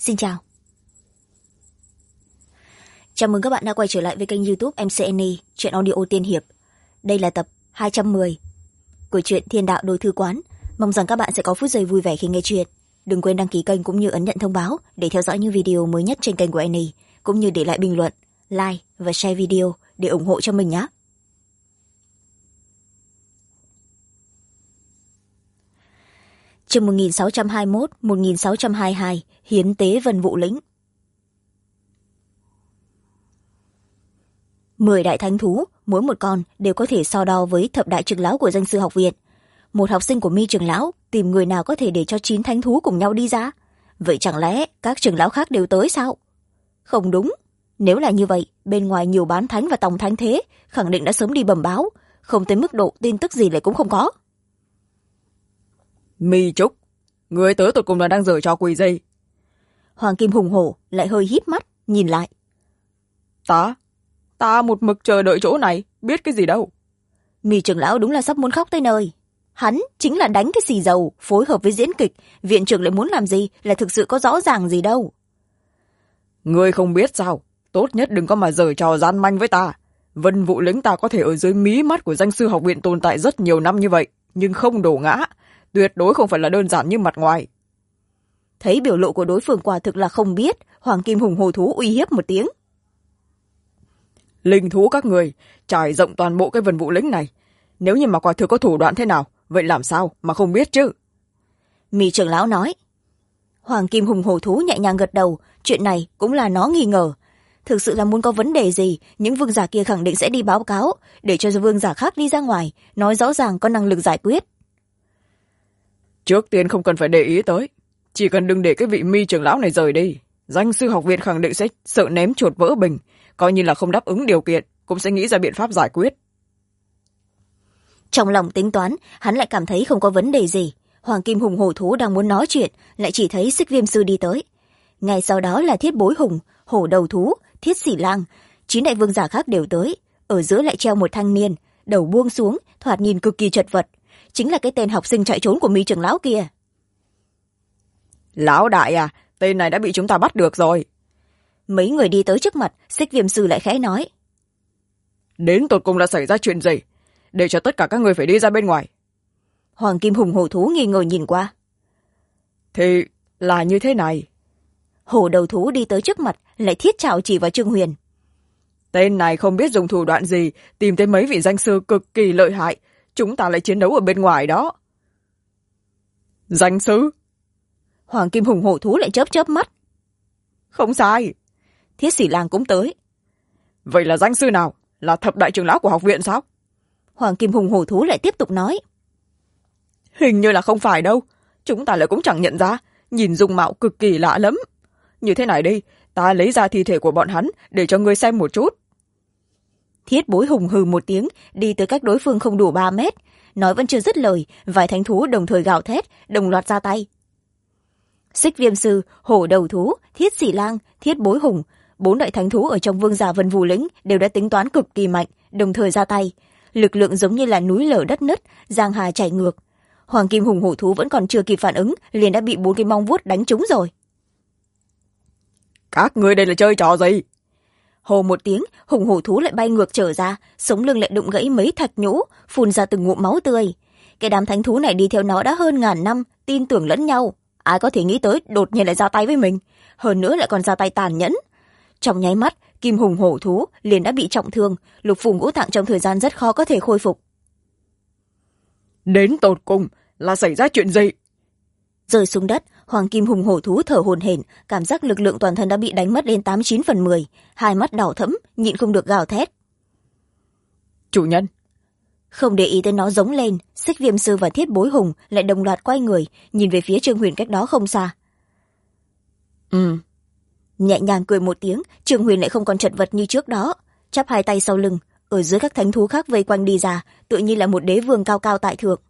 Xin chào. Chào mừng các bạn đã quay trở lại với kênh YouTube MCNE, truyện audio tiên hiệp. Đây là tập 210 của truyện Thiên Đạo Đôi Thư Quán. Mong rằng các bạn sẽ có phút giây vui vẻ khi nghe truyện. Đừng quên đăng ký kênh cũng như ấn nhận thông báo để theo dõi những video mới nhất trên kênh của NE, cũng như để lại bình luận, like và share video để ủng hộ cho mình nhé. Chương 1621-1622 Hiến tế Vân Vũ Lĩnh. 10 đại thánh thú, mỗi một con đều có thể so đo với thập đại trưởng lão của danh sư học viện. Một học sinh của Mi trưởng lão tìm người nào có thể để cho 9 thánh thú cùng nhau đi ra? Vậy chẳng lẽ các trưởng lão khác đều tới sao? Không đúng. Nếu là như vậy, bên ngoài nhiều bán thánh và tòng thánh thế khẳng định đã sớm đi bẩm báo, không tới mức độ tin tức gì lại cũng không có. Mi Trúc, người tới tụt cùng là đang giở trò quỷ gì? Hoàng Kim hùng hổ lại hơi híp mắt nhìn lại. Ta một mực chờ đợi chỗ này, biết cái gì đâu. Mi trưởng lão đúng là sắp muốn khóc tới nơi. Hắn chính là đánh cái xì dầu phối hợp với diễn kịch, viện trưởng lại muốn làm gì là thực sự có rõ ràng gì đâu. Ngươi không biết sao? Tốt nhất đừng có mà giở trò gian manh với ta. Vân Vũ Lĩnh ta có thể ở dưới mí mắt của danh sư học viện tồn tại rất nhiều năm như vậy, nhưng không đổ ngã, tuyệt đối không phải là đơn giản như mặt ngoài. Thấy biểu lộ của đối phương quả thực là không biết, Hoàng Kim hùng hổ thú uy hiếp một tiếng. Linh thú các người trải rộng toàn bộ cái Vân Vũ Lĩnh này, nếu như mà quả thực có thủ đoạn thế nào, vậy làm sao mà không biết chứ? Mi trưởng lão nói. Hoàng Kim hùng hổ thú nhẹ nhàng gật đầu, chuyện này cũng là nó nghi ngờ. Thực sự là muốn có vấn đề gì, những vương giả kia khẳng định sẽ đi báo cáo, để cho vương giả khác đi ra ngoài, nói rõ ràng có năng lực giải quyết. Trước tiên không cần phải để ý tới, chỉ cần đừng để cái vị Mi trưởng lão này rời đi, danh sư học viện khẳng định sẽ sợ ném chuột vỡ bình, coi như là không đáp ứng điều kiện, cũng sẽ nghĩ ra biện pháp giải quyết. Trong lòng tính toán, hắn lại cảm thấy không có vấn đề gì. Hoàng Kim hùng hổ thú đang muốn nói chuyện, lại chỉ thấy Xích Viêm sư đi tới. Ngay sau đó là Thiết Bối Hùng, Hổ Đầu Thú, Thiết Xỉ Lang, 9 đại vương giả khác đều tới. Ở giữa lại treo một thanh niên, đầu buông xuống, thoạt nhìn cực kỳ chật vật. Chính là cái tên học sinh chạy trốn của Mi trưởng lão kia. Lão đại à, tên này đã bị chúng ta bắt được rồi. Mấy người đi tới trước mặt, Xích Viêm sư lại khẽ nói. Đến tột cùng là xảy ra chuyện gì, để cho tất cả các người phải đi ra bên ngoài? Hoàng Kim hùng hổ thú nghi ngờ nhìn qua. Thì là như thế này. Hổ Đầu Thú đi tới trước mặt, lại thiết trảo chỉ vào Trương Huyền. Tên này không biết dùng thủ đoạn gì, tìm tới mấy vị danh sư cực kỳ lợi hại, chúng ta lại chiến đấu ở bên ngoài đó. Danh sư? Hoàng Kim hùng hổ thú lại chớp chớp mắt. Không sai. Thiết Xỉ Lang cũng tới. Vậy là danh sư nào? Là thập đại trưởng lão của học viện sao? Hoàng Kim hùng hổ thú lại tiếp tục nói. Hình như là không phải đâu, chúng ta lại cũng chẳng nhận ra, nhìn dung mạo cực kỳ lạ lắm. Như thế này đi, ta lấy ra thi thể của bọn hắn để cho ngươi xem một chút. Thiết Bối Hùng hừ một tiếng, đi tới cách đối phương không đủ 3 mét. Nói vẫn chưa dứt lời, vài thánh thú đồng thời gào thét, đồng loạt ra tay. Xích Viêm sư, Hổ Đầu Thú, Thiết Xỉ Lang, Thiết Bối Hùng, 4 đại thánh thú ở trong vương giả Vân Vũ Lĩnh đều đã tính toán cực kỳ mạnh, đồng thời ra tay. Lực lượng giống như là núi lở đất nứt, giang hà chảy ngược. Hoàng Kim hùng hổ thú vẫn còn chưa kịp phản ứng, liền đã bị 4 cái mong vuốt đánh trúng rồi. Các ngươi đây là chơi trò gì? Hồ một tiếng, hùng hổ thú lại bay ngược trở ra, sống lưng lại đụng gãy mấy thạch nhũ, phun ra từng ngụm máu tươi. Cái đám thánh thú này đi theo nó đã hơn ngàn năm, tin tưởng lẫn nhau. Ai có thể nghĩ tới đột nhiên lại ra tay với mình, hơn nữa lại còn ra tay tàn nhẫn. Trong nháy mắt, Kim hùng hổ thú liền đã bị trọng thương, lục phủ ngũ tạng trong thời gian rất khó có thể khôi phục. Đến tột cùng là xảy ra chuyện gì? Rơi xuống đất, Hoàng Kim hùng hổ thú thở hổn hển, cảm giác lực lượng toàn thân đã bị đánh mất đến 89/10, hai mắt đỏ thẫm, nhịn không được gào thét. Chủ nhân. Không để ý tới nó giống lên, Xích Viêm sư và Thiết Bối Hùng lại đồng loạt quay người, nhìn về phía Trương Huyền cách đó không xa. Nhẹ nhàng cười một tiếng, Trương Huyền lại không còn chật vật như trước đó, chắp hai tay sau lưng, ở dưới các thánh thú khác vây quanh đi ra, tự như là một đế vương cao cao tại thượng.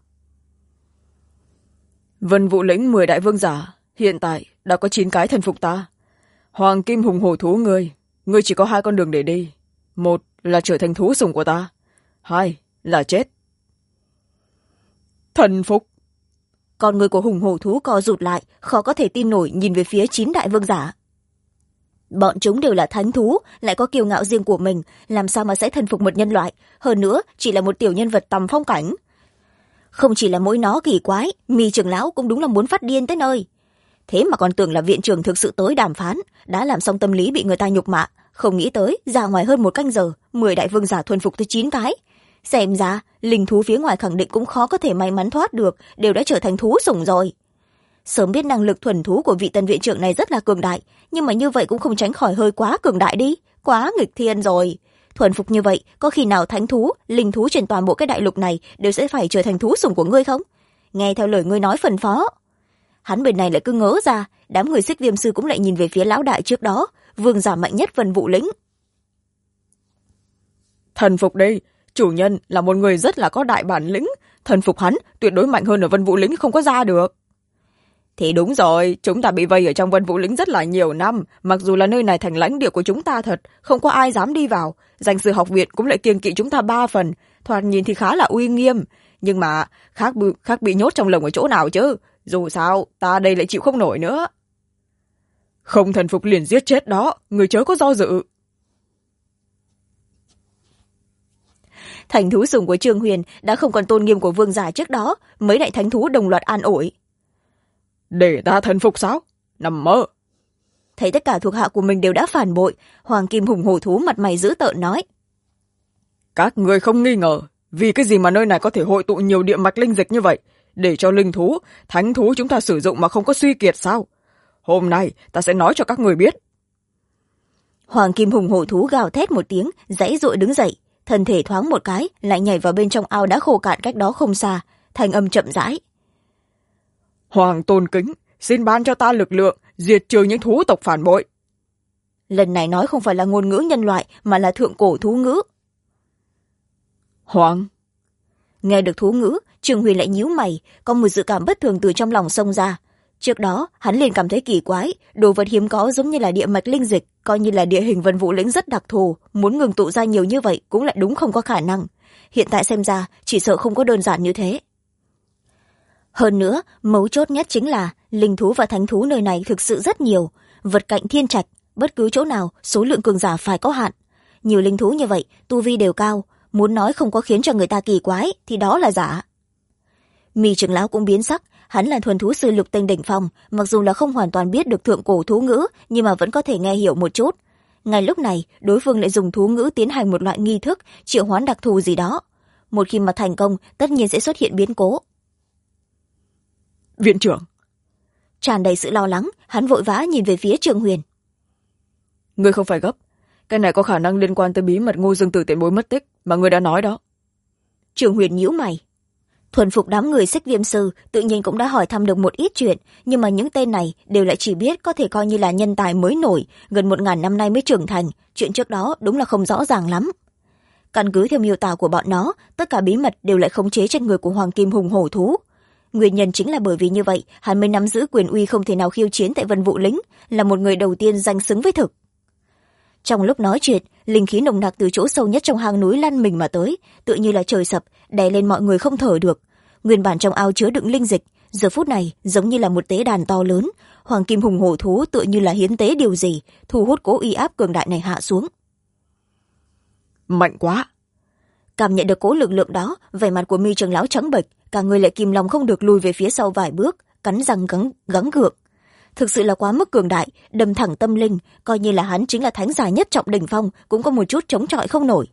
Vân Vũ Lĩnh 10 đại vương giả, hiện tại đã có 9 cái thần phục ta. Hoàng Kim hùng hổ thú ngươi chỉ có 2 con đường để đi. Một là trở thành thú sủng của ta, 2 là chết. Thần phục. Con người của hùng hổ thú co rụt lại, khó có thể tin nổi nhìn về phía 9 đại vương giả. Bọn chúng đều là thánh thú, lại có kiêu ngạo riêng của mình, làm sao mà sẽ thần phục một nhân loại, hơn nữa chỉ là một tiểu nhân vật tầm phong cảnh. Không chỉ là mỗi nó kỳ quái, Mi trưởng lão cũng đúng là muốn phát điên tới nơi. Thế mà còn tưởng là viện trưởng thực sự tới đàm phán, đã làm xong tâm lý bị người ta nhục mạ, không nghĩ tới ra ngoài hơn 1 canh giờ, 10 đại vương giả thuần phục tới 9 cái. Xem ra linh thú phía ngoài khẳng định cũng khó có thể may mắn thoát được, đều đã trở thành thú sủng rồi. Sớm biết năng lực thuần thú của vị tân viện trưởng này rất là cường đại, nhưng mà như vậy cũng không tránh khỏi hơi quá cường đại đi, quá nghịch thiên rồi. Thuần phục như vậy, có khi nào thánh thú, linh thú trên toàn bộ cái đại lục này đều sẽ phải trở thành thú sủng của ngươi không? Nghe theo lời ngươi nói phân phó. Hắn bên này lại cứ ngớ ra, đám người Xích Viêm sư cũng lại nhìn về phía lão đại trước đó, vương giả mạnh nhất Vân Vũ Lĩnh. Thần phục đây, chủ nhân là một người rất là có đại bản lĩnh, thần phục hắn tuyệt đối mạnh hơn ở Vân Vũ Lĩnh không có ra được. Thì đúng rồi, chúng ta bị vây ở trong Vân Vũ Lĩnh rất là nhiều năm, mặc dù là nơi này thành lãnh địa của chúng ta thật, không có ai dám đi vào, danh sư học viện cũng lại kiêng kỵ chúng ta 3 phần, thoạt nhìn thì khá là uy nghiêm, nhưng mà khác bị nhốt trong lồng ở chỗ nào chứ, dù sao ta đây lại chịu không nổi nữa. Không thần phục liền giết chết đó, người chớ có do dự. Thành thú sủng của Trương Huyền đã không còn tôn nghiêm của vương giả trước đó, mấy đại thánh thú đồng loạt an ủi. Để ta thần phục sao? Nằm mơ. Thấy tất cả thuộc hạ của mình đều đã phản bội, Hoàng Kim hùng hổ thú mặt mày dữ tợn nói. Các người không nghi ngờ, vì cái gì mà nơi này có thể hội tụ nhiều địa mạch linh dịch như vậy, để cho linh thú, thánh thú chúng ta sử dụng mà không có suy kiệt sao? Hôm nay ta sẽ nói cho các người biết. Hoàng Kim hùng hổ thú gào thét một tiếng, giãy giụa đứng dậy, thân thể thoáng một cái, lại nhảy vào bên trong ao đã khô cạn cách đó không xa, thanh âm chậm rãi. Hoàng tôn kính, xin ban cho ta lực lượng, diệt trừ những thú tộc phản bội. Lần này nói không phải là ngôn ngữ nhân loại, mà là thượng cổ thú ngữ. Hoàng. Nghe được thú ngữ, Trương Huyền lại nhíu mày, có một dự cảm bất thường từ trong lòng xông ra. Trước đó, hắn liền cảm thấy kỳ quái, đồ vật hiếm có giống như là địa mạch linh dịch, coi như là địa hình Vân Vũ Lĩnh rất đặc thù, muốn ngừng tụ ra nhiều như vậy cũng lại đúng không có khả năng. Hiện tại xem ra, chỉ sợ không có đơn giản như thế. Hơn nữa, mấu chốt nhất chính là linh thú và thánh thú nơi này thực sự rất nhiều, vật cạnh thiên trạch, bất cứ chỗ nào số lượng cường giả phải có hạn. Nhiều linh thú như vậy, tu vi đều cao, muốn nói không có khiến cho người ta kỳ quái thì đó là giả. Mi trưởng lão cũng biến sắc, hắn là thuần thú sư lục tinh đỉnh phong, mặc dù là không hoàn toàn biết được thượng cổ thú ngữ, nhưng mà vẫn có thể nghe hiểu một chút. Ngay lúc này, đối phương lại dùng thú ngữ tiến hành một loại nghi thức triệu hoán đặc thù gì đó. Một khi mà thành công, tất nhiên sẽ xuất hiện biến cố. Viện trưởng. Tràn đầy sự lo lắng, hắn vội vã nhìn về phía Trương Huyền. Ngươi không phải gấp, cái này có khả năng liên quan tới bí mật Ngô Dương Tử tiền bối mất tích mà ngươi đã nói đó. Trương Huyền nhíu mày. Thuần phục đám người Xích Viêm sư tự nhiên cũng đã hỏi thăm được một ít chuyện, nhưng mà những tên này đều lại chỉ biết có thể coi như là nhân tài mới nổi, gần 1000 năm nay mới trưởng thành, chuyện trước đó đúng là không rõ ràng lắm. Căn cứ theo miêu tả của bọn nó, tất cả bí mật đều lại khống chế trên người của Hoàng Kim hùng hổ thú. Nguyên nhân chính là bởi vì như vậy, hắn mới nắm giữ quyền uy không thể nào khiêu chiến tại Vân Vũ Lĩnh, là một người đầu tiên danh xứng với thực. Trong lúc nói chuyện, linh khí nồng nặc từ chỗ sâu nhất trong hang núi lăn mình mà tới, tựa như là trời sập, đè lên mọi người không thở được. Nguyên bản trong ao chứa đựng linh dịch, giờ phút này giống như là một tế đàn to lớn, Hoàng Kim hùng hổ thú tựa như là hiến tế điều gì, thu hút cố uy áp cường đại này hạ xuống. Mạnh quá. Cảm nhận được cố lực lượng đó, vẻ mặt của Mi trưởng lão trắng bệch, cả người lại kìm lòng không được lùi về phía sau vài bước, cắn răng gắng gượng. Thực sự là quá mức cường đại, đâm thẳng tâm linh, coi như là hắn chính là thánh giả nhất trọng đỉnh phong, cũng có một chút chống chọi không nổi.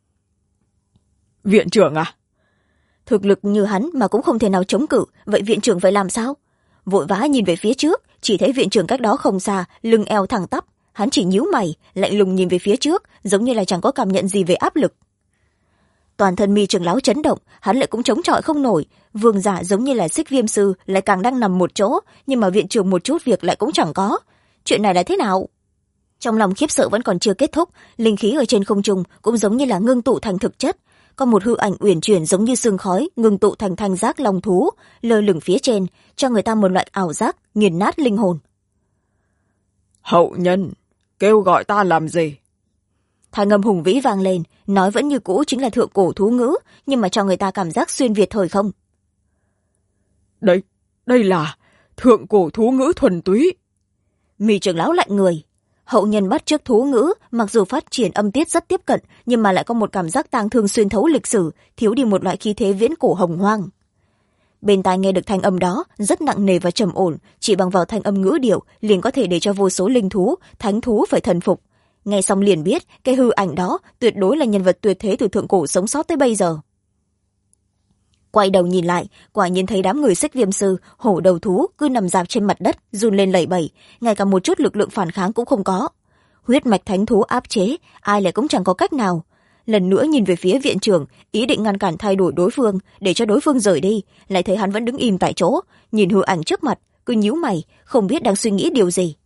Viện trưởng à? Thực lực như hắn mà cũng không thể nào chống cự, vậy viện trưởng phải làm sao? Vội vã nhìn về phía trước, chỉ thấy viện trưởng cách đó không xa, lưng eo thẳng tắp, hắn chỉ nhíu mày, lạnh lùng nhìn về phía trước, giống như là chẳng có cảm nhận gì về áp lực. Toàn thân Mi trưởng lão chấn động, hắn lại cũng chống chọi không nổi, vương giả giống như là Xích Viêm sư lại càng đang nằm một chỗ, nhưng mà viện trưởng một chút việc lại cũng chẳng có. Chuyện này là thế nào? Trong lòng khiếp sợ vẫn còn chưa kết thúc, linh khí ở trên không trung cũng giống như là ngưng tụ thành thực chất, có một hư ảnh uyển chuyển giống như sương khói ngưng tụ thành thanh giác long thú, lơ lửng phía trên, cho người ta một loại ảo giác nghiền nát linh hồn. Hậu nhân, kêu gọi ta làm gì? Thanh âm hùng vĩ vang lên, nói vẫn như cũ chính là thượng cổ thú ngữ, nhưng mà cho người ta cảm giác xuyên việt thời không. Đây, đây là thượng cổ thú ngữ thuần túy. Mi trưởng lão lạnh người. Hậu nhân bắt chước thú ngữ, mặc dù phát triển âm tiết rất tiếp cận, nhưng mà lại có một cảm giác tang thương xuyên thấu lịch sử, thiếu đi một loại khí thế viễn cổ hồng hoang. Bên tai nghe được thanh âm đó rất nặng nề và trầm ổn, chỉ bằng vào thanh âm ngữ điệu liền có thể để cho vô số linh thú, thánh thú phải thần phục. Nghe xong liền biết cái hư ảnh đó tuyệt đối là nhân vật tuyệt thế từ thượng cổ sống sót tới bây giờ. Quay đầu nhìn lại, quả nhiên thấy đám người Xích Viêm sư, hổ đầu thú cứ nằm rạp trên mặt đất, run lên lẩy bẩy, ngay cả một chút lực lượng phản kháng cũng không có. Huyết mạch thánh thú áp chế, ai lại cũng chẳng có cách nào. Lần nữa nhìn về phía viện trưởng, ý định ngăn cản thay đổi đối phương, để cho đối phương rời đi, lại thấy hắn vẫn đứng im tại chỗ, nhìn hư ảnh trước mặt, cứ nhíu mày, không biết đang suy nghĩ điều gì.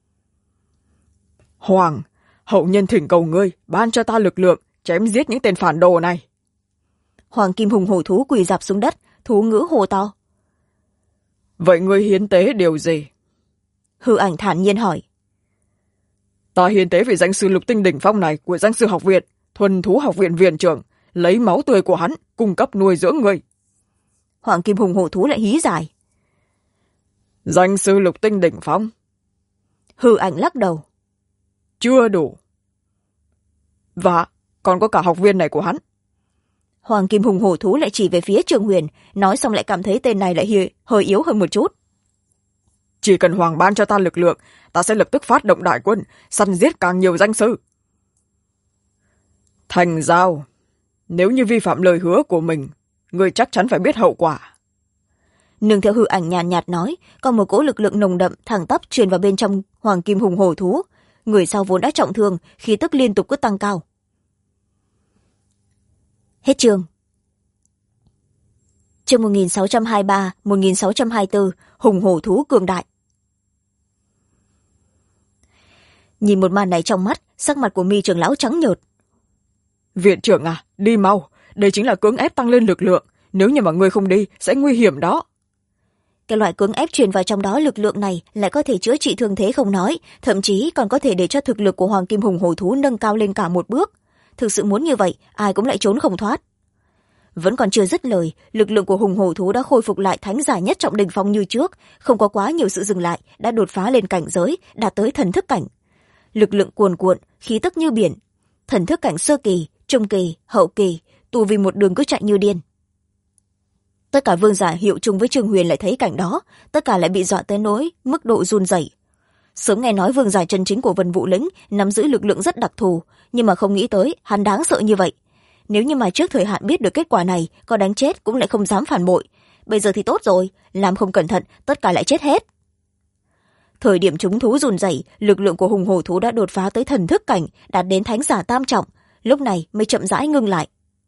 Hoàng, hậu nhân thỉnh cầu ngươi ban cho ta lực lượng, chém giết những tên phản đồ này. Hoàng kim hùng hổ thú quỳ rạp xuống đất, thú ngữ hô to. Vậy ngươi hiến tế điều gì? Hư ảnh thản nhiên hỏi. Ta hiến tế vị danh sư lục tinh đỉnh phong này của danh sư học viện, thuần thú học viện viện trưởng, lấy máu tươi của hắn cung cấp nuôi dưỡng ngươi. Hoàng kim hùng hổ thú lại hí dài. Danh sư lục tinh đỉnh phong. Hư ảnh lắc đầu. Chưa đủ. Và còn có cả học viên này của hắn. Hoàng kim hùng hổ thú lại chỉ về phía Trường Huyền, nói xong lại cảm thấy tên này lại hơi yếu hơn một chút. Chỉ cần Hoàng ban cho ta lực lượng, ta sẽ lập tức phát động đại quân, săn giết càng nhiều danh sư. Thành giao, nếu như vi phạm lời hứa của mình, người chắc chắn phải biết hậu quả. Nương theo hư ảnh nhàn nhạt nói, còn một cỗ lực lượng nồng đậm thẳng tắp truyền vào bên trong Hoàng kim hùng hổ thú. Người sau vốn đã trọng thương, khí tức liên tục cứ tăng cao. Hết chương. Chương 1623-1624, hùng hổ thú cường đại. Nhìn một màn này trong mắt, sắc mặt của Mi trưởng lão trắng nhợt. Viện trưởng à, đi mau, đây chính là cưỡng ép tăng lên lực lượng, nếu như mà ngươi không đi sẽ nguy hiểm đó. Cái loại cưỡng ép truyền vào trong đó lực lượng này lại có thể chữa trị thương thế không nói, thậm chí còn có thể để cho thực lực của Hoàng kim hùng hổ thú nâng cao lên cả một bước. Thực sự muốn như vậy, ai cũng lại trốn không thoát. Vẫn còn chưa dứt lời, lực lượng của hùng hổ thú đã khôi phục lại thánh giả nhất trọng đỉnh phong như trước, không có quá nhiều sự dừng lại, đã đột phá lên cảnh giới, đạt tới thần thức cảnh. Lực lượng cuồn cuộn, khí tức như biển, thần thức cảnh sơ kỳ, trung kỳ, hậu kỳ, tu vi một đường cứ chạy như điên. Tất cả vương giả hiệu chung với Trường Huyền lại thấy cảnh đó, tất cả lại bị dọa tới nỗi mức độ run rẩy. Sớm nghe nói vương giả chân chính của Vân Vũ Lĩnh nắm giữ lực lượng rất đặc thù, nhưng mà không nghĩ tới hắn đáng sợ như vậy. Nếu như mà trước thời hạn biết được kết quả này, có đánh chết cũng lại không dám phản bội. Bây giờ thì tốt rồi, làm không cẩn thận, tất cả lại chết hết. Thời điểm chúng thú run rẩy, lực lượng của hùng hổ thú đã đột phá tới thần thức cảnh, đạt đến thánh giả tam trọng, lúc này mới chậm rãi ngưng lại.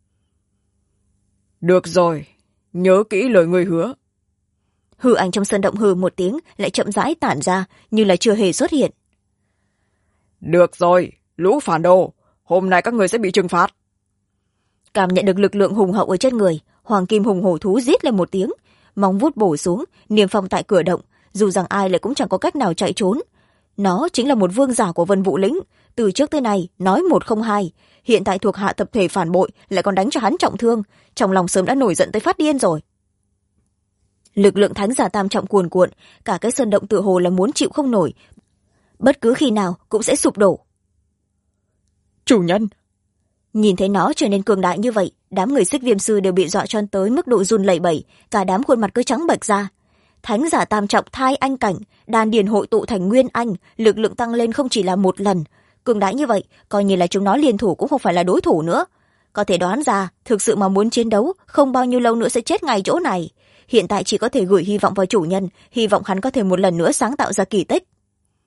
Được rồi, nhớ kỹ lời ngươi hứa. Hư ảnh trong sân động hừ một tiếng, lại chậm rãi tản ra, như là chưa hề xuất hiện. Được rồi, lũ phản đồ, hôm nay các người sẽ bị trừng phạt. Cảm nhận được lực lượng hùng hậu ở trên người, Hoàng kim hùng hổ thú rít lên một tiếng, móng vuốt bổ xuống, niêm phong tại cửa động, dù rằng ai lại cũng chẳng có cách nào chạy trốn. Nó chính là một vương giả của Vân Vũ Lĩnh, từ trước tới nay nói một không hai, hiện tại thuộc hạ tập thể phản bội lại còn đánh cho hắn trọng thương, trong lòng sớm đã nổi giận tới phát điên rồi. Lực lượng thánh giả tam trọng cuồn cuộn, cả cái sơn động tựa hồ là muốn chịu không nổi, bất cứ khi nào cũng sẽ sụp đổ. Chủ nhân. Nhìn thấy nó trở nên cường đại như vậy, đám người Xích Viêm sư đều bị dọa cho tới mức độ run lẩy bẩy, cả đám khuôn mặt cứ trắng bệch ra. Thánh giả tam trọng thai anh cảnh, đan điền hội tụ thành nguyên anh, lực lượng tăng lên không chỉ là một lần, cường đại như vậy, coi như là chúng nó liên thủ cũng không phải là đối thủ nữa. Có thể đoán ra, thực sự mà muốn chiến đấu, không bao nhiêu lâu nữa sẽ chết ngay chỗ này. Hiện tại chỉ có thể gửi hy vọng vào chủ nhân, hy vọng hắn có thể một lần nữa sáng tạo ra kỳ tích.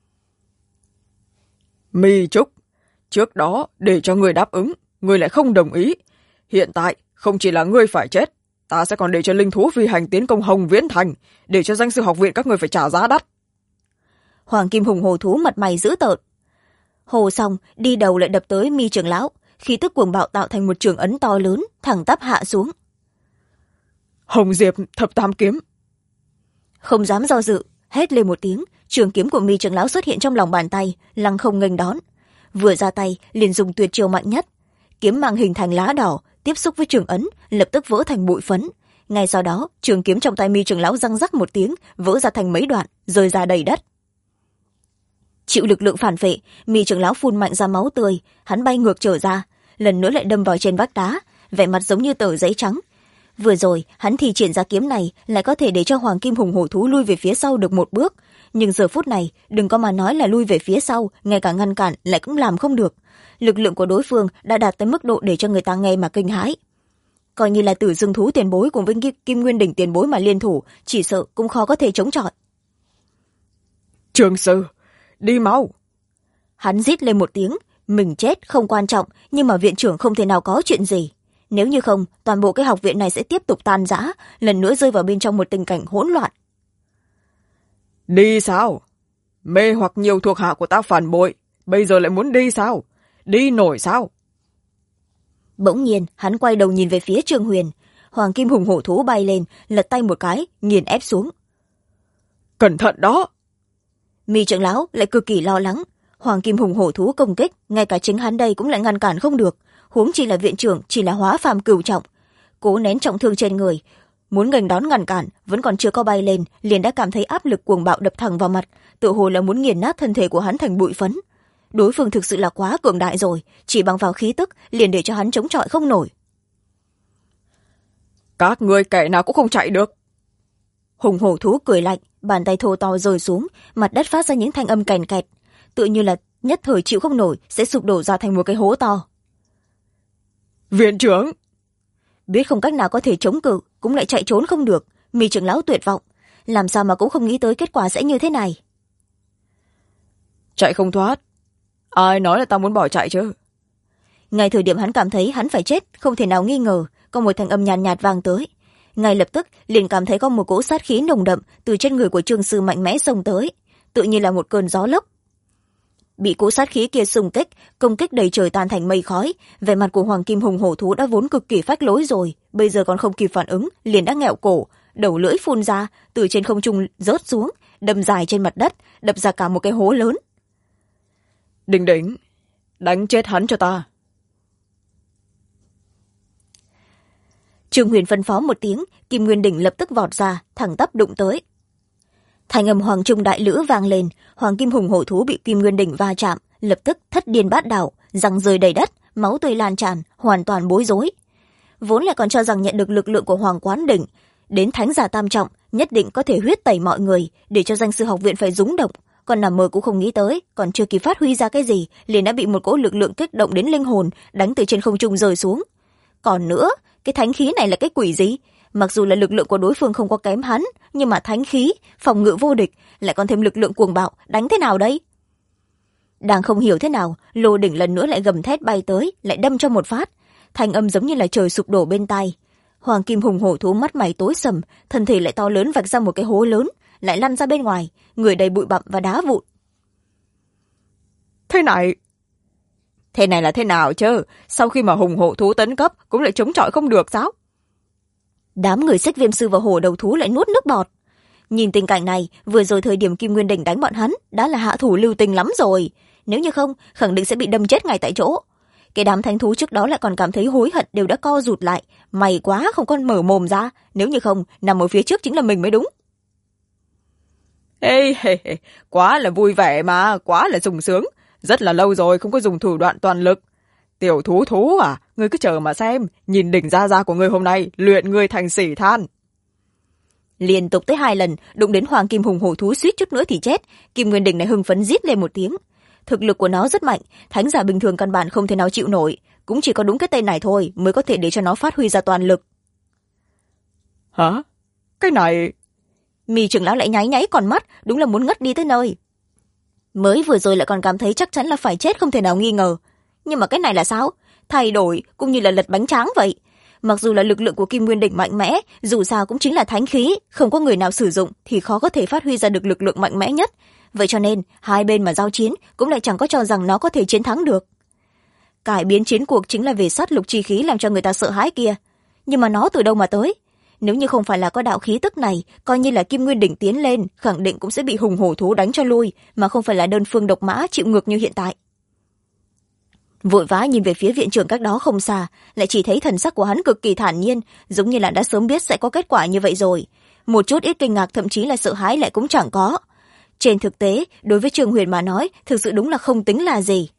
Mi Trúc, trước đó để cho người đáp ứng, người lại không đồng ý. Hiện tại không chỉ là ngươi phải chết, ta sẽ còn để cho linh thú phi hành tiến công Hồng Viễn Thành, để cho danh sư học viện các người phải trả giá đắt. Hoàng kim hùng hổ thú mặt mày dữ tợn. Hồ xong, đi đầu lại đập tới Mi trưởng lão, khí tức cuồng bạo tạo thành một trường ấn to lớn, thẳng tắp hạ xuống. Hồng Diệp thập tam kiếm. Không dám do dự, hét lên một tiếng, trường kiếm của Mi trưởng lão xuất hiện trong lòng bàn tay, lăng không nghênh đón. Vừa ra tay, liền dùng tuyệt chiêu mạnh nhất. Kiếm mang hình thành lá đỏ, tiếp xúc với trường ấn, lập tức vỡ thành bụi phấn. ngay sau đó trường kiếm trong tay Mi trưởng lão răng rắc một tiếng, vỡ ra thành mấy đoạn, rơi ra đầy đất. Chịu lực lượng phản phệ, Mi trưởng lão phun mạnh ra máu tươi, hắn bay ngược trở ra, lần nữa lại đâm vào trên vách đá, vẻ mặt giống như tờ giấy trắng. Vừa rồi hắn thi triển ra kiếm này lại có thể để cho Hoàng Kim Hùng Hổ Thú lui về phía sau được một bước, nhưng giờ phút này đừng có mà nói là lui về phía sau, ngay cả ngăn cản lại cũng làm không được. Lực lượng của đối phương đã đạt tới mức độ để cho người ta nghe mà kinh hãi. Coi như là Tử Dương Thú tiền bối cùng với Kim Nguyên Đỉnh tiền bối mà liên thủ, chỉ sợ cũng khó có thể chống chọi. Trường sư, đi mau! Hắn rít lên một tiếng, mình chết không quan trọng, nhưng mà viện trưởng không thể nào có chuyện gì. Nếu như không, toàn bộ cái học viện này sẽ tiếp tục tan rã, lần nữa rơi vào bên trong một tình cảnh hỗn loạn. Đi sao? Mê hoặc nhiều thuộc hạ của ta phản bội, bây giờ lại muốn đi sao? Đi nổi sao? Bỗng nhiên hắn quay đầu nhìn về phía Trương Huyền. Hoàng Kim Hùng Hổ Thú bay lên, lật tay một cái, nghiền ép xuống. Cẩn thận đó! Mi trưởng lão lại cực kỳ lo lắng. Hoàng Kim Hùng Hổ Thú công kích, ngay cả chính hắn đây cũng lại ngăn cản không được, huống chi là viện trưởng chỉ là hóa phàm cửu trọng, cố nén trọng thương trên người, muốn nghênh đón ngăn cản, vẫn còn chưa có bay lên liền đã cảm thấy áp lực cuồng bạo đập thẳng vào mặt, tựa hồ là muốn nghiền nát thân thể của hắn thành bụi phấn. Đối phương thực sự là quá cường đại rồi, chỉ bằng vào khí tức liền để cho hắn chống chọi không nổi. Các ngươi kẻ nào cũng không chạy được! Hùng Hổ Thú cười lạnh, bàn tay thô to rơi xuống, mặt đất phát ra những thanh âm kèn kẹt, tựa như là nhất thời chịu không nổi sẽ sụp đổ ra thành một cái hố to. Viện trưởng! Biết không cách nào có thể chống cự, cũng lại chạy trốn không được, Mi trưởng lão tuyệt vọng, làm sao mà cũng không nghĩ tới kết quả sẽ như thế này. Chạy không thoát, ai nói là ta muốn bỏ chạy chứ? Ngay thời điểm hắn cảm thấy hắn phải chết không thể nào nghi ngờ, có một thanh âm nhàn nhạt vang tới, ngay lập tức liền cảm thấy có một cỗ sát khí nồng đậm từ trên người của Trương sư mạnh mẽ xông tới, tự như là một cơn gió lốc. Bị cỗ sát khí kia xung kích, công kích đầy trời tan thành mây khói, vẻ mặt của Hoàng Kim Hùng Hổ Thú đã vốn cực kỳ phách lối rồi, bây giờ còn không kịp phản ứng liền đã nghẹo cổ, đầu lưỡi phun ra, từ trên không trung rớt xuống, đâm dài trên mặt đất, đập ra cả một cái hố lớn. Đỉnh Đỉnh, đánh chết hắn cho ta! Trương Huyền phân phó một tiếng, Kim Nguyên Đỉnh lập tức vọt ra, thẳng tắp đụng tới. Thanh âm Hoàng Trung Đại Lữ vang lên, Hoàng Kim Hùng Hổ Thú bị Kim Nguyên Đỉnh va chạm, lập tức thất điên bát đảo, răng rơi đầy đất, máu tươi lan tràn, hoàn toàn bối rối. Vốn lại còn cho rằng nhận được lực lượng của Hoàng Quán Đỉnh, đến Thánh giả tam trọng nhất định có thể huyết tẩy mọi người, để cho danh sư học viện phải rúng động, còn nằm mơ cũng không nghĩ tới, còn chưa kịp phát huy ra cái gì, liền đã bị một cỗ lực lượng kích động đến linh hồn, đánh từ trên không trung rơi xuống. Còn nữa, cái thánh khí này là cái quỷ gì? Mặc dù là lực lượng của đối phương không có kém hắn, nhưng mà thánh khí, phòng ngự vô địch, lại còn thêm lực lượng cuồng bạo, đánh thế nào đấy? Đang không hiểu thế nào, Lô Đỉnh lần nữa lại gầm thét bay tới, lại đâm cho một phát, thanh âm giống như là trời sụp đổ bên tai. Hoàng Kim Hùng Hổ Thú mắt mày tối sầm, thân thể lại to lớn vạch ra một cái hố lớn, lại lăn ra bên ngoài, người đầy bụi bặm và đá vụn. Thế này là thế nào chứ? Sau khi mà Hùng Hổ Thú tấn cấp cũng lại chống chọi không được sao? Đám người Xích Viêm sư và Hổ Đầu Thú lại nuốt nước bọt. Nhìn tình cảnh này, vừa rồi thời điểm Kim Nguyên Đỉnh đánh bọn hắn đã là hạ thủ lưu tình lắm rồi, nếu như không khẳng định sẽ bị đâm chết ngay tại chỗ. Cái đám thánh thú trước đó lại còn cảm thấy hối hận, đều đã co rụt lại, may quá không còn mở mồm ra, nếu như không nằm ở phía trước chính là mình mới đúng. Ê, quá là vui vẻ mà, quá là sung sướng, rất là lâu rồi không có dùng thủ đoạn toàn lực. Tiểu thú thú à, ngươi cứ chờ mà xem, nhìn đỉnh gia gia của ngươi hôm nay luyện ngươi thành sỉ than. Liên tục tới 2 lần đụng đến Hoàng Kim Hùng Hổ Thú suýt chút nữa thì chết, Kim Nguyên Đỉnh này hưng phấn rít lên một tiếng. Thực lực của nó rất mạnh, thánh giả bình thường căn bản không thể nào chịu nổi, cũng chỉ có đúng cái tên này thôi mới có thể để cho nó phát huy ra toàn lực. Hả? Cái này... Mi trưởng lão lại nháy nháy con mắt, đúng là muốn ngất đi tới nơi. Mới vừa rồi lại còn cảm thấy chắc chắn là phải chết không thể nào nghi ngờ, nhưng mà cái này là sao? Thay đổi cũng như là lật bánh tráng vậy. Mặc dù là lực lượng của Kim Nguyên Đỉnh mạnh mẽ, dù sao cũng chính là thánh khí, không có người nào sử dụng thì khó có thể phát huy ra được lực lượng mạnh mẽ nhất. Vậy cho nên hai bên mà giao chiến cũng lại chẳng có cho rằng nó có thể chiến thắng được. Cải biến chiến cuộc chính là về sát lục chi khí làm cho người ta sợ hãi kia, nhưng mà nó từ đâu mà tới? Nếu như không phải là có đạo khí tức này, coi như là Kim Nguyên Đỉnh tiến lên khẳng định cũng sẽ bị Hùng Hổ Thú đánh cho lui, mà không phải là đơn phương độc mã chịu ngược như hiện tại. vội vã nhìn về phía viện trưởng cách đó không xa, lại chỉ thấy thần sắc của hắn cực kỳ thản nhiên, giống như là đã sớm biết sẽ có kết quả như vậy rồi. Một chút ít kinh ngạc, thậm chí là sợ hãi lại cũng chẳng có. Trên thực tế, đối với Trương Huyền mà nói, thực sự đúng là không tính là gì.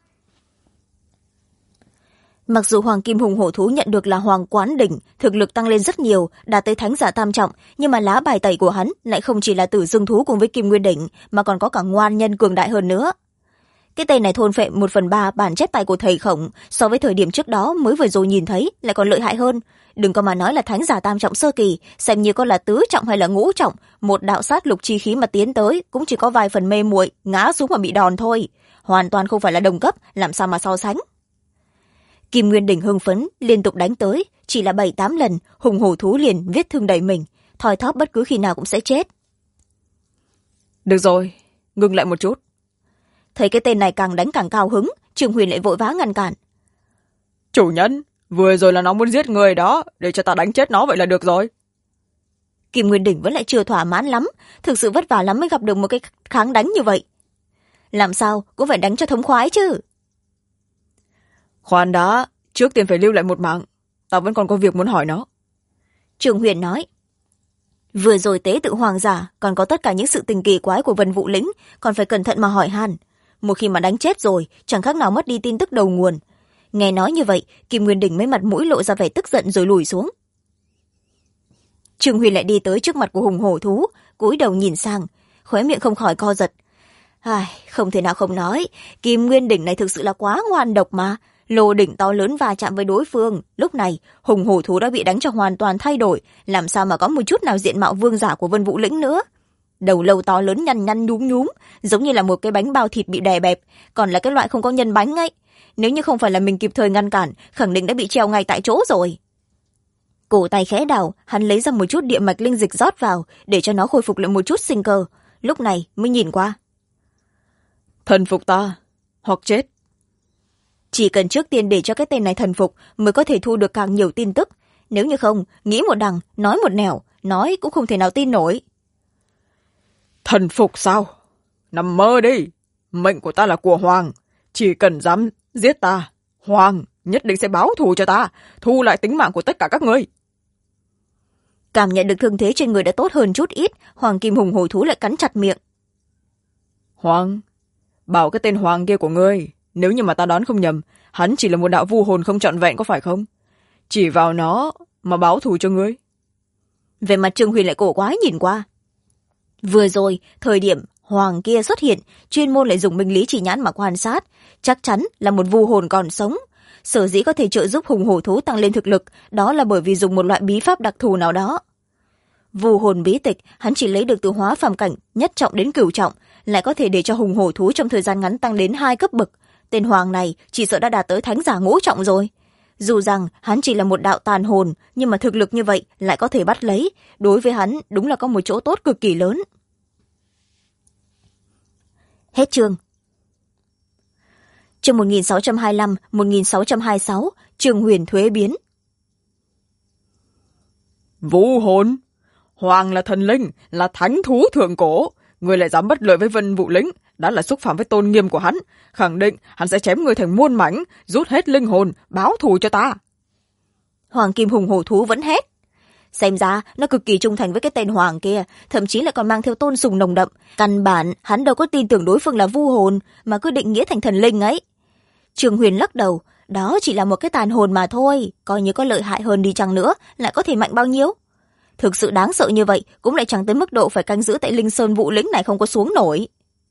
Mặc dù Hoàng Kim Hùng Hổ Thú nhận được là Hoàng Quán Đỉnh, thực lực tăng lên rất nhiều, đạt tới Thánh Giả Tam Trọng, nhưng mà lá bài tẩy của hắn lại không chỉ là Tử Dương Thú cùng với Kim Nguyên Đỉnh, mà còn có cả Ngoan Nhân cường đại hơn nữa. Cái tên này thôn phệ 1/3 bản chép tay của thầy Khổng, so với thời điểm trước đó mới vừa rồi nhìn thấy lại còn lợi hại hơn. Đừng có mà nói là Thánh Giả Tam Trọng sơ kỳ, xem như có là tứ trọng hay là ngũ trọng, một đạo sát lục chi khí mà tiến tới cũng chỉ có vài phần mê muội, ngã xuống mà bị đòn thôi, hoàn toàn không phải là đồng cấp, làm sao mà so sánh. Kim Nguyên Đỉnh hưng phấn liên tục đánh tới, chỉ là 7-8 lần, Hùng Hổ Thú liền vết thương đầy mình, thoi thóp bất cứ khi nào cũng sẽ chết. Được rồi, ngừng lại một chút. Thấy cái tên này càng đánh càng cao hứng, Trương Huyền lại vội vã ngăn cản. Chủ nhân, vừa rồi là nó muốn giết người đó, để cho ta đánh chết nó vậy là được rồi. Kim Nguyên Đỉnh vẫn lại chưa thỏa mãn lắm, thực sự vất vả lắm mới gặp được một cái kháng đánh như vậy. Làm sao cũng phải đánh cho thống khoái chứ. Khoan đã, trước tiên phải lưu lại một mạng, ta vẫn còn có việc muốn hỏi nó. Trương Huyền nói. Vừa rồi tế tự hoàng giả, còn có tất cả những sự tình kỳ quái của Vân Vũ Lĩnh, còn phải cẩn thận mà hỏi han. Một khi mà đánh chết rồi, chẳng khác nào mất đi tin tức đầu nguồn. Nghe nói như vậy, Kim Nguyên Đỉnh mới mặt mũi lộ ra vẻ tức giận rồi lùi xuống. Trương Huyền lại đi tới trước mặt của Hùng Hổ Thú, cúi đầu nhìn sang, khóe miệng không khỏi co giật. Không thể nào không nói, Kim Nguyên Đỉnh này thực sự là quá ngoan độc mà. Lô đỉnh to lớn va chạm với đối phương, lúc này Hùng Hổ Thú đã bị đánh cho hoàn toàn thay đổi, làm sao mà có một chút nào diện mạo vương giả của Vân Vũ Lĩnh nữa. Đầu lâu to lớn nhăn nhăn nhúm nhúm, giống như là một cái bánh bao thịt bị đè bẹp, còn là cái loại không có nhân bánh ấy. Nếu như không phải là mình kịp thời ngăn cản, khẳng định đã bị treo ngay tại chỗ rồi. Cổ tay khẽ đảo, hắn lấy ra một chút địa mạch linh dịch rót vào, để cho nó khôi phục lại một chút sinh cơ. Lúc này mới nhìn qua. Thần phục ta, hoặc chết. Chỉ cần trước tiên để cho cái tên này thần phục mới có thể thu được càng nhiều tin tức. Nếu như không, nghĩ một đằng, nói một nẻo, nói cũng không thể nào tin nổi. Thần phục sao? Nằm mơ đi. Mệnh của ta là của Hoàng. Chỉ cần dám giết ta, Hoàng nhất định sẽ báo thù cho ta, thu lại tính mạng của tất cả các ngươi. Cảm nhận được thương thế trên người đã tốt hơn chút ít, Hoàng Kim Hùng Hổ Thú lại cắn chặt miệng. Hoàng, bảo cái tên Hoàng kia của ngươi, nếu như mà ta đoán không nhầm, hắn chỉ là một đạo vu hồn không trọn vẹn có phải không? Chỉ vào nó mà báo thù cho ngươi. Về mặt Trương Huyền lại cổ quái nhìn qua. Vừa rồi, thời điểm Hoàng kia xuất hiện, chuyên môn lại dùng minh lý chỉ nhãn mà quan sát, chắc chắn là một vu hồn còn sống. Sở dĩ có thể trợ giúp Hùng Hổ Thú tăng lên thực lực, đó là bởi vì dùng một loại bí pháp đặc thù nào đó. Vu hồn bí tịch, hắn chỉ lấy được từ hóa phàm cảnh nhất trọng đến cửu trọng, lại có thể để cho Hùng Hổ Thú trong thời gian ngắn tăng đến 2 cấp bậc. Tên Hoàng này chỉ sợ đã đạt tới Thánh Giả ngũ trọng rồi. Dù rằng hắn chỉ là một đạo tàn hồn, nhưng mà thực lực như vậy lại có thể bắt lấy, đối với hắn đúng là có một chỗ tốt cực kỳ lớn. Hết chương. Chương 1625-1626, Trương Huyền thuế biến. Vũ hồn? Hoàng là thần linh, là thánh thú thượng cổ. Người lại dám bất lợi với Vân Vũ Lĩnh, đã là xúc phạm với tôn nghiêm của hắn. Khẳng định hắn sẽ chém người thành muôn mảnh, rút hết linh hồn, báo thù cho ta. Hoàng Kim Hùng Hổ Thú vẫn hét. Xem ra nó cực kỳ trung thành với cái tên Hoàng kia, thậm chí lại còn mang theo tôn sùng nồng đậm. Căn bản hắn đâu có tin tưởng đối phương là vu hồn, mà cứ định nghĩa thành thần linh ấy. Trương Huyền lắc đầu, đó chỉ là một cái tàn hồn mà thôi, coi như có lợi hại hơn đi chăng nữa, lại có thể mạnh bao nhiêu. Thực sự đáng sợ như vậy, cũng lại chẳng tới mức độ phải canh giữ tại Linh Sơn Vũ Lĩnh này không có xuống nổi.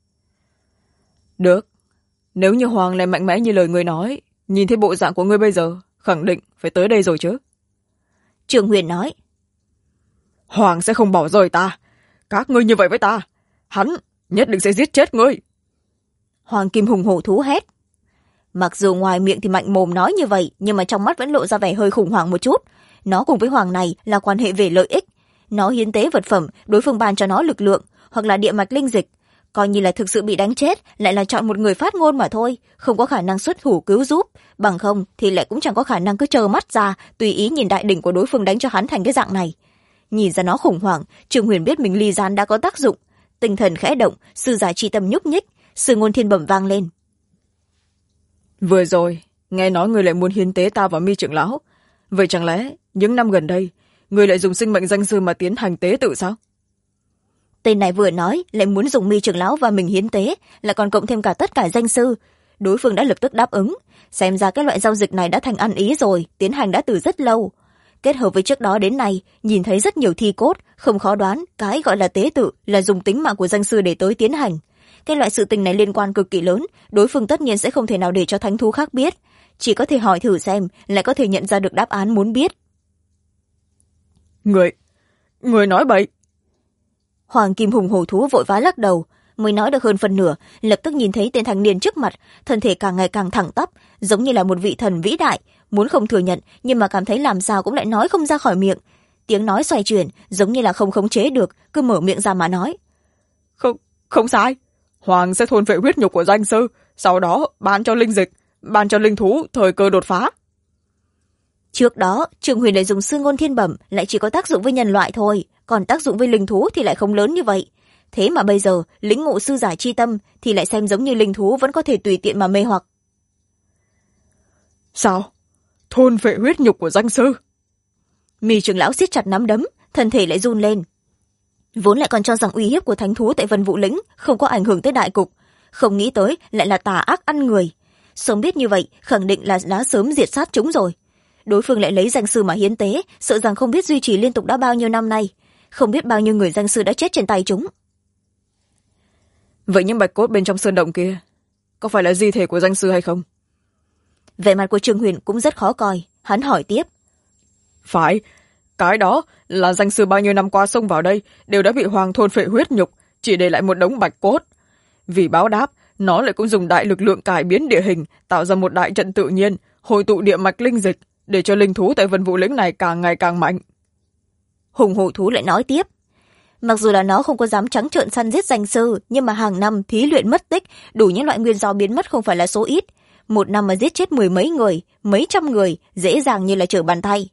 Được, nếu như Hoàng lại mạnh mẽ như lời người nói, nhìn thấy bộ dạng của ngươi bây giờ, khẳng định phải tới đây rồi chứ. Trương Huyền nói. Hoàng sẽ không bỏ rơi ta. Các ngươi như vậy với ta, hắn nhất định sẽ giết chết ngươi. Hoàng Kim Hùng Hổ Thú hét. Mặc dù ngoài miệng thì mạnh mồm nói như vậy, nhưng mà trong mắt vẫn lộ ra vẻ hơi khủng hoảng một chút. Nó cùng với Hoàng này là quan hệ về lợi ích. Nó hiến tế vật phẩm, đối phương ban cho nó lực lượng, hoặc là địa mạch linh dịch. Coi như là thực sự bị đánh chết, lại là chọn một người phát ngôn mà thôi, không có khả năng xuất thủ cứu giúp. Bằng không thì lại cũng chẳng có khả năng cứ trơ mắt ra, tùy ý nhìn đại đỉnh của đối phương đánh cho hắn thành cái dạng này. Nhìn ra nó khủng hoảng, Trương Huyền biết mình ly gian đã có tác dụng. Tinh thần khẽ động, sư giả chi tâm nhúc nhích, sư ngôn thiên bẩm vang lên. Vừa rồi nghe nói ngươi lại muốn hiến tế ta và Mi trưởng lão, vậy chẳng lẽ những năm gần đây ngươi lại dùng sinh mệnh danh sư mà tiến hành tế tự sao? Tên này vừa nói lại muốn dùng Mi trưởng lão và mình hiến tế, lại còn cộng thêm cả tất cả danh sư. Đối phương đã lập tức đáp ứng, xem ra cái loại giao dịch này đã thành ăn ý rồi, tiến hành đã từ rất lâu. Kết hợp với trước đó đến nay nhìn thấy rất nhiều thi cốt, không khó đoán cái gọi là tế tự là dùng tính mạng của danh sư để tới tiến hành. Cái loại sự tình này liên quan cực kỳ lớn, đối phương tất nhiên sẽ không thể nào để cho thánh thú khác biết, chỉ có thể hỏi thử xem, lại có thể nhận ra được đáp án muốn biết. Người nói bậy. Hoàng Kim Hùng hổ thú vội vã lắc đầu, mới nói được hơn phần nửa, lập tức nhìn thấy tên thanh niên trước mặt, thân thể càng ngày càng thẳng tắp, giống như là một vị thần vĩ đại, muốn không thừa nhận nhưng mà cảm thấy làm sao cũng lại nói không ra khỏi miệng. Tiếng nói xoay chuyển, giống như là không khống chế được, cứ mở miệng ra mà nói. Không sai, Hoàng sẽ thôn phệ huyết nhục của danh sư, sau đó ban cho linh dịch, ban cho linh thú thời cơ đột phá. Trước đó Trường Huyền lại dùng sư ngôn thiên bẩm, lại chỉ có tác dụng với nhân loại thôi, còn tác dụng với linh thú thì lại không lớn như vậy. Thế mà bây giờ lĩnh ngộ sư giải chi tâm thì lại xem giống như linh thú vẫn có thể tùy tiện mà mê hoặc. Sao? Thôn phệ huyết nhục của danh sư? Mi trưởng lão siết chặt nắm đấm, thân thể lại run lên. Vốn lại còn cho rằng uy hiếp của thánh thú tại Vân Vũ lĩnh không có ảnh hưởng tới đại cục, không nghĩ tới lại là tà ác ăn người. Sớm biết như vậy khẳng định là đã sớm diệt sát chúng rồi. Đối phương lại lấy danh sư mà hiến tế, sợ rằng không biết duy trì liên tục đã bao nhiêu năm nay, không biết bao nhiêu người danh sư đã chết trên tay chúng. Vậy những bạch cốt bên trong sơn động kia có phải là di thể của danh sư hay không? Vẻ mặt của Trương Huyền cũng rất khó coi, hắn hỏi tiếp. Phải, cái đó là danh sư bao nhiêu năm qua xông vào đây đều đã bị Hoàng thôn phệ huyết nhục, chỉ để lại một đống bạch cốt. Vì báo đáp, nó lại cũng dùng đại lực lượng cải biến địa hình, tạo ra một đại trận tự nhiên, hội tụ địa mạch linh dịch, để cho linh thú tại Vân Vũ lĩnh này càng ngày càng mạnh. Hùng hổ thú lại nói tiếp. Mặc dù là nó không có dám trắng trợn săn giết danh sư, nhưng mà hàng năm thí luyện mất tích, đủ những loại nguyên do biến mất không phải là số ít. Một năm mà giết chết 10 mấy người, mấy trăm người, dễ dàng như là trở bàn tay.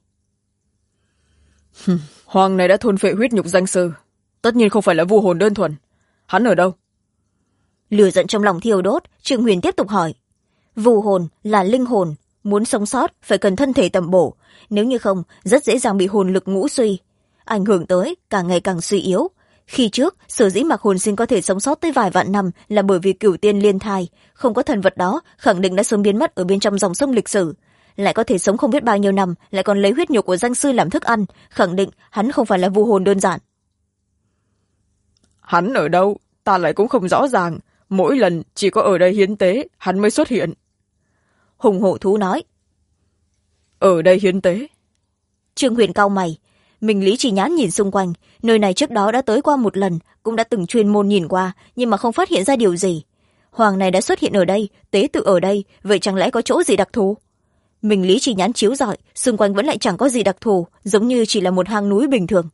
Hoàng này đã thôn phệ huyết nhục danh sư, tất nhiên không phải là vu hồn đơn thuần. Hắn ở đâu? Lửa giận trong lòng thiêu đốt, Trương Huyền tiếp tục hỏi. Vu hồn là linh hồn, muốn sống sót phải cần thân thể tầm bổ, nếu như không rất dễ dàng bị hồn lực ngũ suy, ảnh hưởng tới càng ngày càng suy yếu. Khi trước sở dĩ Mạc Hồn Sinh có thể sống sót tới vài vạn năm là bởi vì cửu tiên liên thai, không có thần vật đó khẳng định đã sớm biến mất ở bên trong dòng sông lịch sử, lại có thể sống không biết bao nhiêu năm, lại còn lấy huyết nhục của danh sư làm thức ăn, khẳng định hắn không phải là vu hồn đơn giản. Hắn ở đâu ta lại cũng không rõ ràng, mỗi lần chỉ có ở đây hiến tế hắn mới xuất hiện. Hùng hổ thú nói. Ở đây hiến tế? Trương Huyền cau mày, mình lý trí nhãn nhìn xung quanh, nơi này trước đó đã tới qua một lần, cũng đã từng chuyên môn nhìn qua, nhưng mà không phát hiện ra điều gì. Hoàng này đã xuất hiện ở đây, tế tự ở đây, vậy chẳng lẽ có chỗ gì đặc thù? Mình lý trí nhãn chiếu rọi, xung quanh vẫn lại chẳng có gì đặc thù, giống như chỉ là một hang núi bình thường.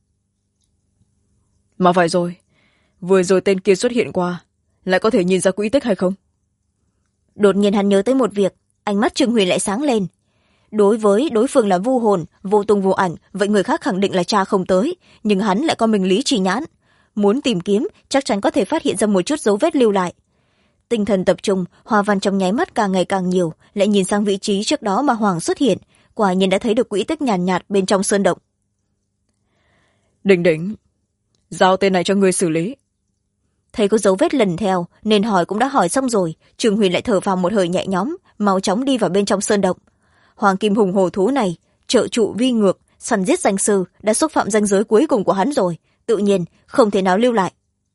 Mà phải rồi, vừa rồi tên kia xuất hiện qua, lại có thể nhìn ra quỹ tích hay không? Đột nhiên hắn nhớ tới một việc, ánh mắt Trương Huyền lại sáng lên. Đối với đối phương là vu hồn, vô tung vô ảnh, vậy người khác khẳng định là tra không tới, nhưng hắn lại có mình lý trí nhãn. Muốn tìm kiếm, chắc chắn có thể phát hiện ra một chút dấu vết lưu lại. Tinh thần tập trung, hoa văn trong nháy mắt càng ngày càng nhiều, lại nhìn sang vị trí trước đó mà Hoàng xuất hiện, quả nhiên đã thấy được quỹ tích nhàn nhạt bên trong sơn động. Đỉnh đỉnh, giao tên này cho ngươi xử lý. Thấy có dấu vết lần theo, nên hỏi cũng đã hỏi xong rồi, Trương Huyền lại thở phào một hơi nhẹ nhõm, mau chóng đi vào bên trong sơn động. Hoàng Kim Hùng hổ thú này, trợ trụ vi ngược, săn giết danh sư, đã xúc phạm ranh giới cuối cùng của hắn rồi, tự nhiên không thể nào lưu lại.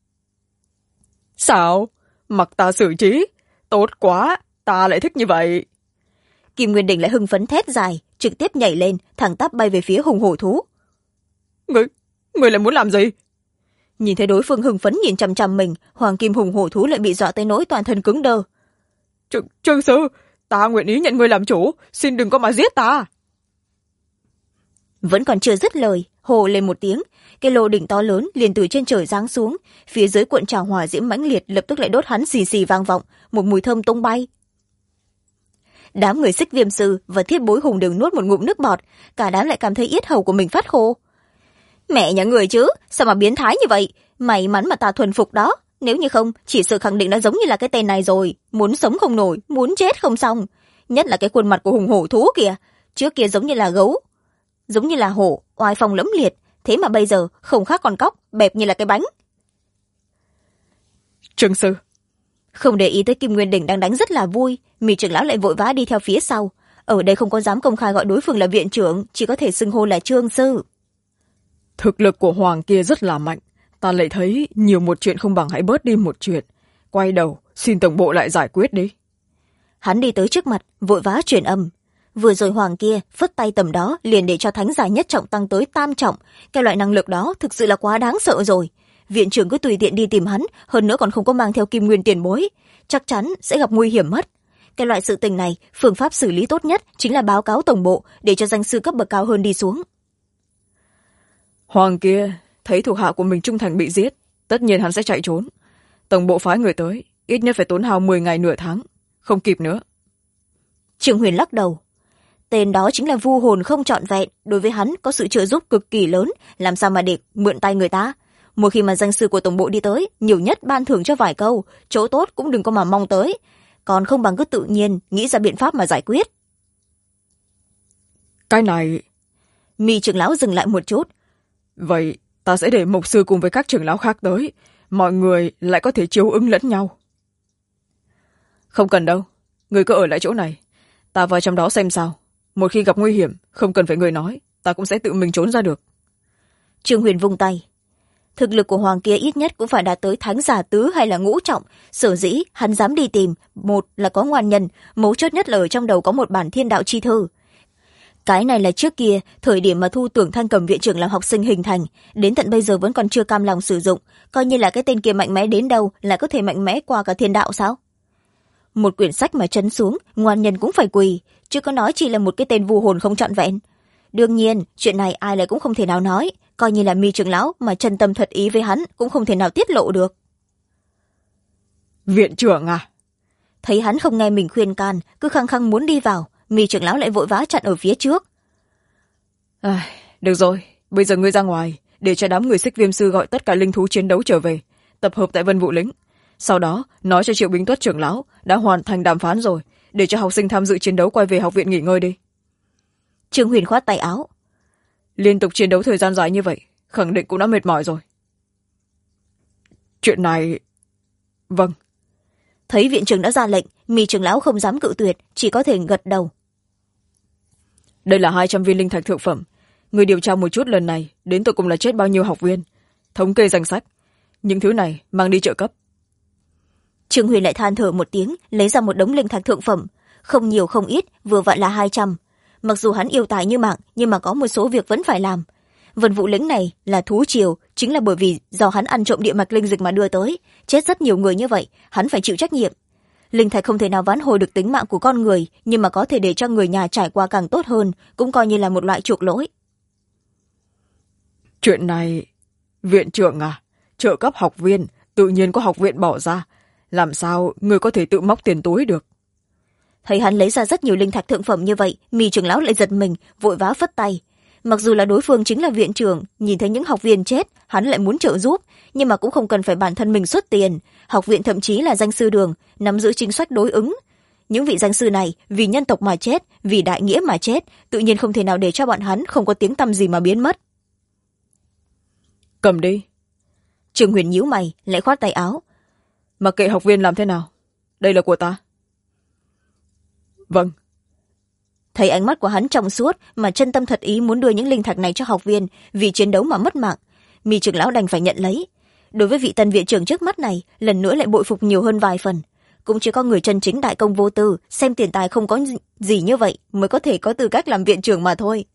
Sao? Mặc ta xử trí? Tốt quá, ta lại thích như vậy. Kim Nguyên Đình lại hưng phấn thét dài, trực tiếp nhảy lên, thẳng tắp bay về phía hùng hổ thú. Người lại muốn làm gì? Nhìn thấy đối phương hưng phấn nhìn chằm chằm mình, Hoàng Kim Hùng hổ thú lại bị dọa tới nỗi toàn thân cứng đơ. Trương sư, ta nguyện ý nhận ngươi làm chủ, xin đừng có mà giết ta. Vẫn còn chưa dứt lời, hồ lên một tiếng, cái lô đỉnh to lớn liền từ trên trời giáng xuống, phía dưới cuộn trào hỏa diễm mãnh liệt lập tức lại đốt hắn xì xì vang vọng, một mùi thơm tung bay. Đám người Xích Viêm sư và Thiết Bối Hùng đều nuốt một ngụm nước bọt, cả đám lại cảm thấy yết hầu của mình phát khô. Mẹ nhà người chứ, sao mà biến thái như vậy, may mắn mà ta thuần phục đó, nếu như không chỉ sợ khẳng định nó giống như là cái tên này rồi, muốn sống không nổi, muốn chết không xong. Nhất là cái khuôn mặt của hùng hổ thú kìa, trước kia giống như là gấu, giống như là hổ, oai phong lẫm liệt, thế mà bây giờ không khác con cóc, bẹp như là cái bánh. Trương sư. Không để ý tới Kim Nguyên Đỉnh đang đánh rất là vui, Mị trưởng lão lại vội vã đi theo phía sau. Ở đây không có dám công khai gọi đối phương là viện trưởng, chỉ có thể xưng hô là Trương sư. Thực lực của Hoàng kia rất là mạnh, ta lại thấy nhiều một chuyện không bằng hãy bớt đi một chuyện. Quay đầu, xin tổng bộ lại giải quyết đi. Hắn đi tới trước mặt, vội vã truyền âm. Vừa rồi Hoàng kia phất tay tầm đó liền để cho thánh giả nhất trọng tăng tới tam trọng. Cái loại năng lực đó thực sự là quá đáng sợ rồi. Viện trưởng cứ tùy tiện đi tìm hắn, hơn nữa còn không có mang theo Kim Nguyên tiền bối, chắc chắn sẽ gặp nguy hiểm mất. Cái loại sự tình này, phương pháp xử lý tốt nhất chính là báo cáo tổng bộ để cho danh sư cấp bậc cao hơn đi xuống. Hoàng kia thấy thuộc hạ của mình trung thành bị giết, tất nhiên hắn sẽ chạy trốn. Tổng bộ phái người tới, ít nhất phải tốn hao 10 ngày nửa tháng, không kịp nữa. Trương Huyền lắc đầu. Tên đó chính là vu hồn không trọn vẹn, đối với hắn có sự trợ giúp cực kỳ lớn, làm sao mà để mượn tay người ta. Một khi mà danh sư của tổng bộ đi tới, nhiều nhất ban thưởng cho vài câu, chỗ tốt cũng đừng có mà mong tới, còn không bằng cứ tự nhiên nghĩ ra biện pháp mà giải quyết. Cái này... Mị trưởng lão dừng lại một chút. Vậy ta sẽ để mục sư cùng với các trưởng lão khác tới, mọi người lại có thể chiếu ứng lẫn nhau. Không cần đâu, người cứ ở lại chỗ này, ta vào trong đó xem sao. Một khi gặp nguy hiểm, không cần phải người nói, ta cũng sẽ tự mình trốn ra được. Trương Huyền vung tay. Thực lực của Hoàng kia ít nhất cũng phải đạt tới thánh giả tứ hay là ngũ trọng, sở dĩ hắn dám đi tìm, một là có ngoan nhân, mấu chốt nhất là ở trong đầu có một bản thiên đạo chi thư. Cái này là trước kia, thời điểm mà Thu Tưởng Thanh cầm viện trưởng làm học sinh hình thành, đến tận bây giờ vẫn còn chưa cam lòng sử dụng, coi như là cái tên kia mạnh mẽ đến đâu là có thể mạnh mẽ qua cả thiên đạo sao? Một quyển sách mà trấn xuống, ngoan nhân cũng phải quỳ, chứ có nói chỉ là một cái tên vu hồn không trọn vẹn. Đương nhiên, chuyện này ai lại cũng không thể nào nói, coi như là Mi trưởng lão mà chân tâm thật ý với hắn cũng không thể nào tiết lộ được. Viện trưởng à? Thấy hắn không nghe mình khuyên can, cứ khăng khăng muốn đi vào, Mi trưởng lão lại vội vã chặn ở phía trước. Được rồi, bây giờ ngươi ra ngoài, để cho đám người Xích Viêm sư gọi tất cả linh thú chiến đấu trở về, tập hợp tại Vân Vũ Lĩnh. Sau đó, nói cho Triệu Bính Tuất trưởng lão đã hoàn thành đàm phán rồi, để cho học sinh tham dự chiến đấu quay về học viện nghỉ ngơi đi. Trương Huyền khoát tay áo. Liên tục chiến đấu thời gian dài như vậy, khẳng định cũng đã mệt mỏi rồi. Chuyện này... Vâng. Thấy viện trưởng đã ra lệnh, Mi trưởng lão không dám cự tuyệt, chỉ có thể gật đầu. Đây là 200 viên linh thạch thượng phẩm. Người điều tra một chút lần này, đến tận cùng là chết bao nhiêu học viên. Thống kê danh sách. Những thứ này mang đi trợ cấp. Trương Huyền lại than thở một tiếng, lấy ra một đống linh thạch thượng phẩm. Không nhiều không ít, vừa vặn là 200. Mặc dù hắn yêu tài như mạng, nhưng mà có một số việc vẫn phải làm. Vân Vũ Lĩnh này là thú triều, chính là bởi vì do hắn ăn trộm địa mạch linh dịch mà đưa tới. Chết rất nhiều người như vậy, hắn phải chịu trách nhiệm. Linh thạch không thể nào vãn hồi được tính mạng của con người, nhưng mà có thể để cho người nhà trải qua càng tốt hơn, cũng coi như là một loại chuộc lỗi. Chuyện này... Viện trưởng à? Trợ cấp học viên, tự nhiên có học viện bỏ ra. Làm sao người có thể tự móc tiền túi được? Thấy hắn lấy ra rất nhiều linh thạch thượng phẩm như vậy, Mi trưởng lão lại giật mình, vội vã phất tay. Mặc dù là đối phương chính là viện trưởng, nhìn thấy những học viên chết, hắn lại muốn trợ giúp, nhưng mà cũng không cần phải bản thân mình xuất tiền. Học viện thậm chí là danh sư đường, nắm giữ chính sách đối ứng. Những vị danh sư này vì nhân tộc mà chết, vì đại nghĩa mà chết, tự nhiên không thể nào để cho bọn hắn không có tiếng tăm gì mà biến mất. Cầm đi. Trương Huyền nhíu mày, lại khoát tay áo. Mặc kệ học viên làm thế nào, đây là của ta. Vâng. Thấy ánh mắt của hắn trong suốt mà chân tâm thật ý muốn đưa những linh thạch này cho học viên, vì chiến đấu mà mất mạng, Mi trưởng lão đành phải nhận lấy. Đối với vị tân viện trưởng trước mắt này, lần nữa lại bội phục nhiều hơn vài phần. Cũng chỉ có người chân chính đại công vô tư, xem tiền tài không có gì như vậy mới có thể có tư cách làm viện trưởng mà thôi.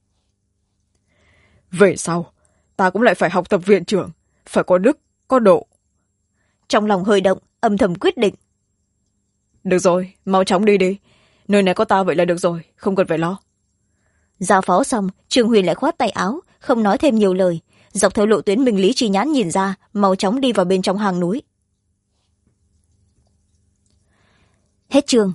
Về sau, ta cũng lại phải học tập viện trưởng, phải có đức, có độ. Trong lòng hơi động, âm thầm quyết định. Được rồi, mau chóng đi đi. Nơi này có ta vậy là được rồi, không cần phải lo. Giao phó xong, Trương Huyền lại khoát tay áo, không nói thêm nhiều lời, dọc theo lộ tuyến Minh Lý Chi Nhãn nhìn ra, mau chóng đi vào bên trong hang núi. Hết chương.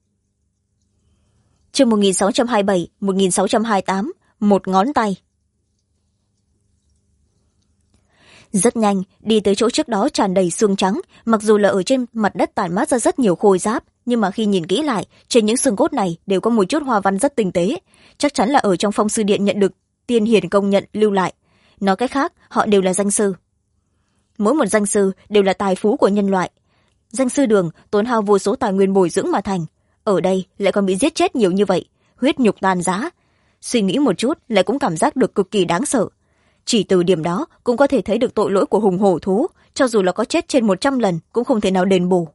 Chương 1627, 1628, một ngón tay. rất nhanh đi tới chỗ trước đó tràn đầy xương trắng, mặc dù là ở trên mặt đất tản mát ra rất nhiều khôi giáp, nhưng mà khi nhìn kỹ lại, trên những xương cốt này đều có một chút hoa văn rất tinh tế, chắc chắn là ở trong phong sư điện nhận được tiên hiền công nhận lưu lại. Nói cách khác, họ đều là danh sư. Mỗi một danh sư đều là tài phú của nhân loại. Danh sư đường tốn hao vô số tài nguyên bồi dưỡng mà thành, ở đây lại còn bị giết chết nhiều như vậy, huyết nhục tàn giá. Suy nghĩ một chút lại cũng cảm giác được cực kỳ đáng sợ. Chỉ từ điểm đó cũng có thể thấy được tội lỗi của hùng hổ thú, cho dù là có chết trên 100 lần cũng không thể nào đền bù.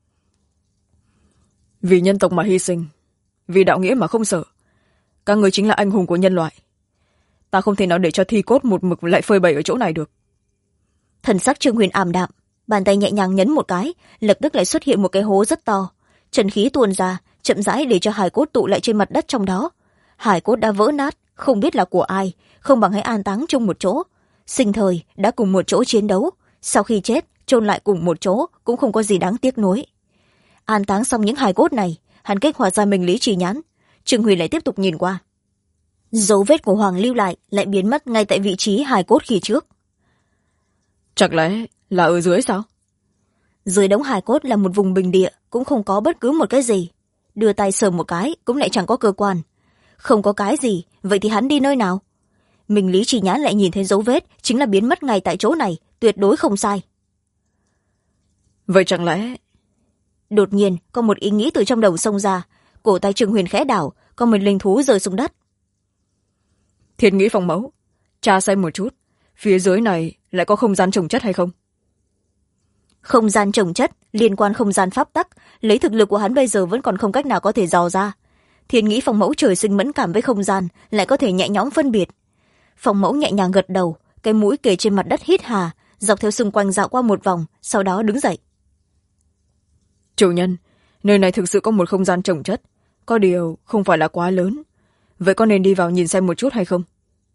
Vì nhân tộc mà hy sinh, vì đạo nghĩa mà không sợ, các người chính là anh hùng của nhân loại. Ta không thể nào để cho thi cốt một mực lại phơi bày ở chỗ này được. Thần sắc Trương Huyền ảm đạm, bàn tay nhẹ nhàng nhấn một cái, lập tức lại xuất hiện một cái hố rất to. Trần khí tuôn ra, chậm rãi để cho hài cốt tụ lại trên mặt đất trong đó. Hài cốt đã vỡ nát, không biết là của ai, không bằng hãy an táng chung một chỗ. Sinh thời đã cùng một chỗ chiến đấu, sau khi chết chôn lại cùng một chỗ cũng không có gì đáng tiếc nuối. An táng xong những hài cốt này, hắn kích hoạt ra minh lý trì nhãn. Trương Huyền lại tiếp tục nhìn qua. Dấu vết của Hoàng lưu lại biến mất ngay tại vị trí hài cốt khi trước. Chẳng lẽ là ở dưới sao? Dưới đống hài cốt là một vùng bình địa, cũng không có bất cứ một cái gì. Đưa tay sờ một cái cũng lại chẳng có cơ quan. Không có cái gì, vậy thì hắn đi nơi nào? Minh lý trì nhãn lại nhìn thấy dấu vết, chính là biến mất ngay tại chỗ này, tuyệt đối không sai. Vậy chẳng lẽ... Đột nhiên có một ý nghĩ từ trong đầu xông ra, cổ tay Trương Huyền khẽ đảo, có một linh thú rơi xuống đất. Thiên nghĩ phong mẫu, tra xem một chút, phía dưới này lại có không gian trồng chất hay không? Không gian trồng chất liên quan không gian pháp tắc, lấy thực lực của hắn bây giờ vẫn còn không cách nào có thể dò ra. Thiên nghĩ phong mẫu trời sinh mẫn cảm với không gian, lại có thể nhẹ nhõm phân biệt. Phong mẫu nhẹ nhàng gật đầu, cái mũi kề trên mặt đất hít hà, dọc theo xung quanh dạo qua một vòng, sau đó đứng dậy. Chủ nhân, nơi này thực sự có một không gian trồng chất, có điều không phải là quá lớn. Vậy có nên đi vào nhìn xem một chút hay không?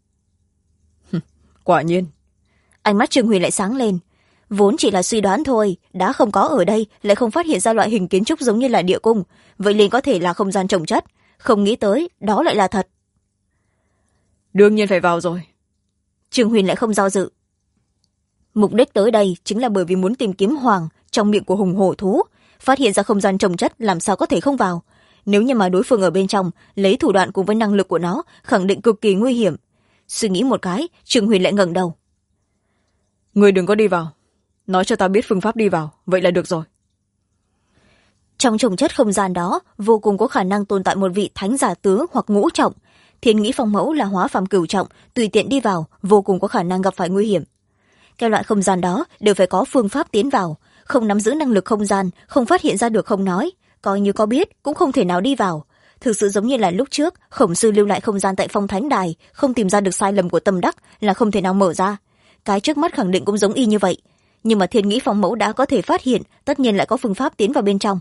Quả nhiên. Ánh mắt Trương Huyền lại sáng lên. Vốn chỉ là suy đoán thôi, đã không có ở đây, lại không phát hiện ra loại hình kiến trúc giống như là địa cung, vậy liền có thể là không gian trồng chất. Không nghĩ tới, đó lại là thật. Đương nhiên phải vào rồi. Trương Huyền lại không do dự. Mục đích tới đây chính là bởi vì muốn tìm kiếm Hoàng trong miệng của hùng hổ thú, phát hiện ra không gian trồng chất làm sao có thể không vào. Nếu như mà đối phương ở bên trong, lấy thủ đoạn cùng với năng lực của nó, khẳng định cực kỳ nguy hiểm. Suy nghĩ một cái, Trương Huyền lại ngẩng đầu. Người đừng có đi vào. Nói cho ta biết phương pháp đi vào, vậy là được rồi. Trong trồng chất không gian đó, vô cùng có khả năng tồn tại một vị thánh giả tướng hoặc ngũ trọng. Thiên nghĩ phong mẫu là hóa phàm cửu trọng, tùy tiện đi vào, vô cùng có khả năng gặp phải nguy hiểm. Cái loại không gian đó đều phải có phương pháp tiến vào, không nắm giữ năng lực không gian, không phát hiện ra được không nói, coi như có biết cũng không thể nào đi vào. Thực sự giống như là lúc trước Khổng sư lưu lại không gian tại Phong Thánh Đài, không tìm ra được sai lầm của tâm đắc là không thể nào mở ra. Cái trước mắt khẳng định cũng giống y như vậy, nhưng mà thiên nghĩ phong mẫu đã có thể phát hiện, tất nhiên lại có phương pháp tiến vào bên trong.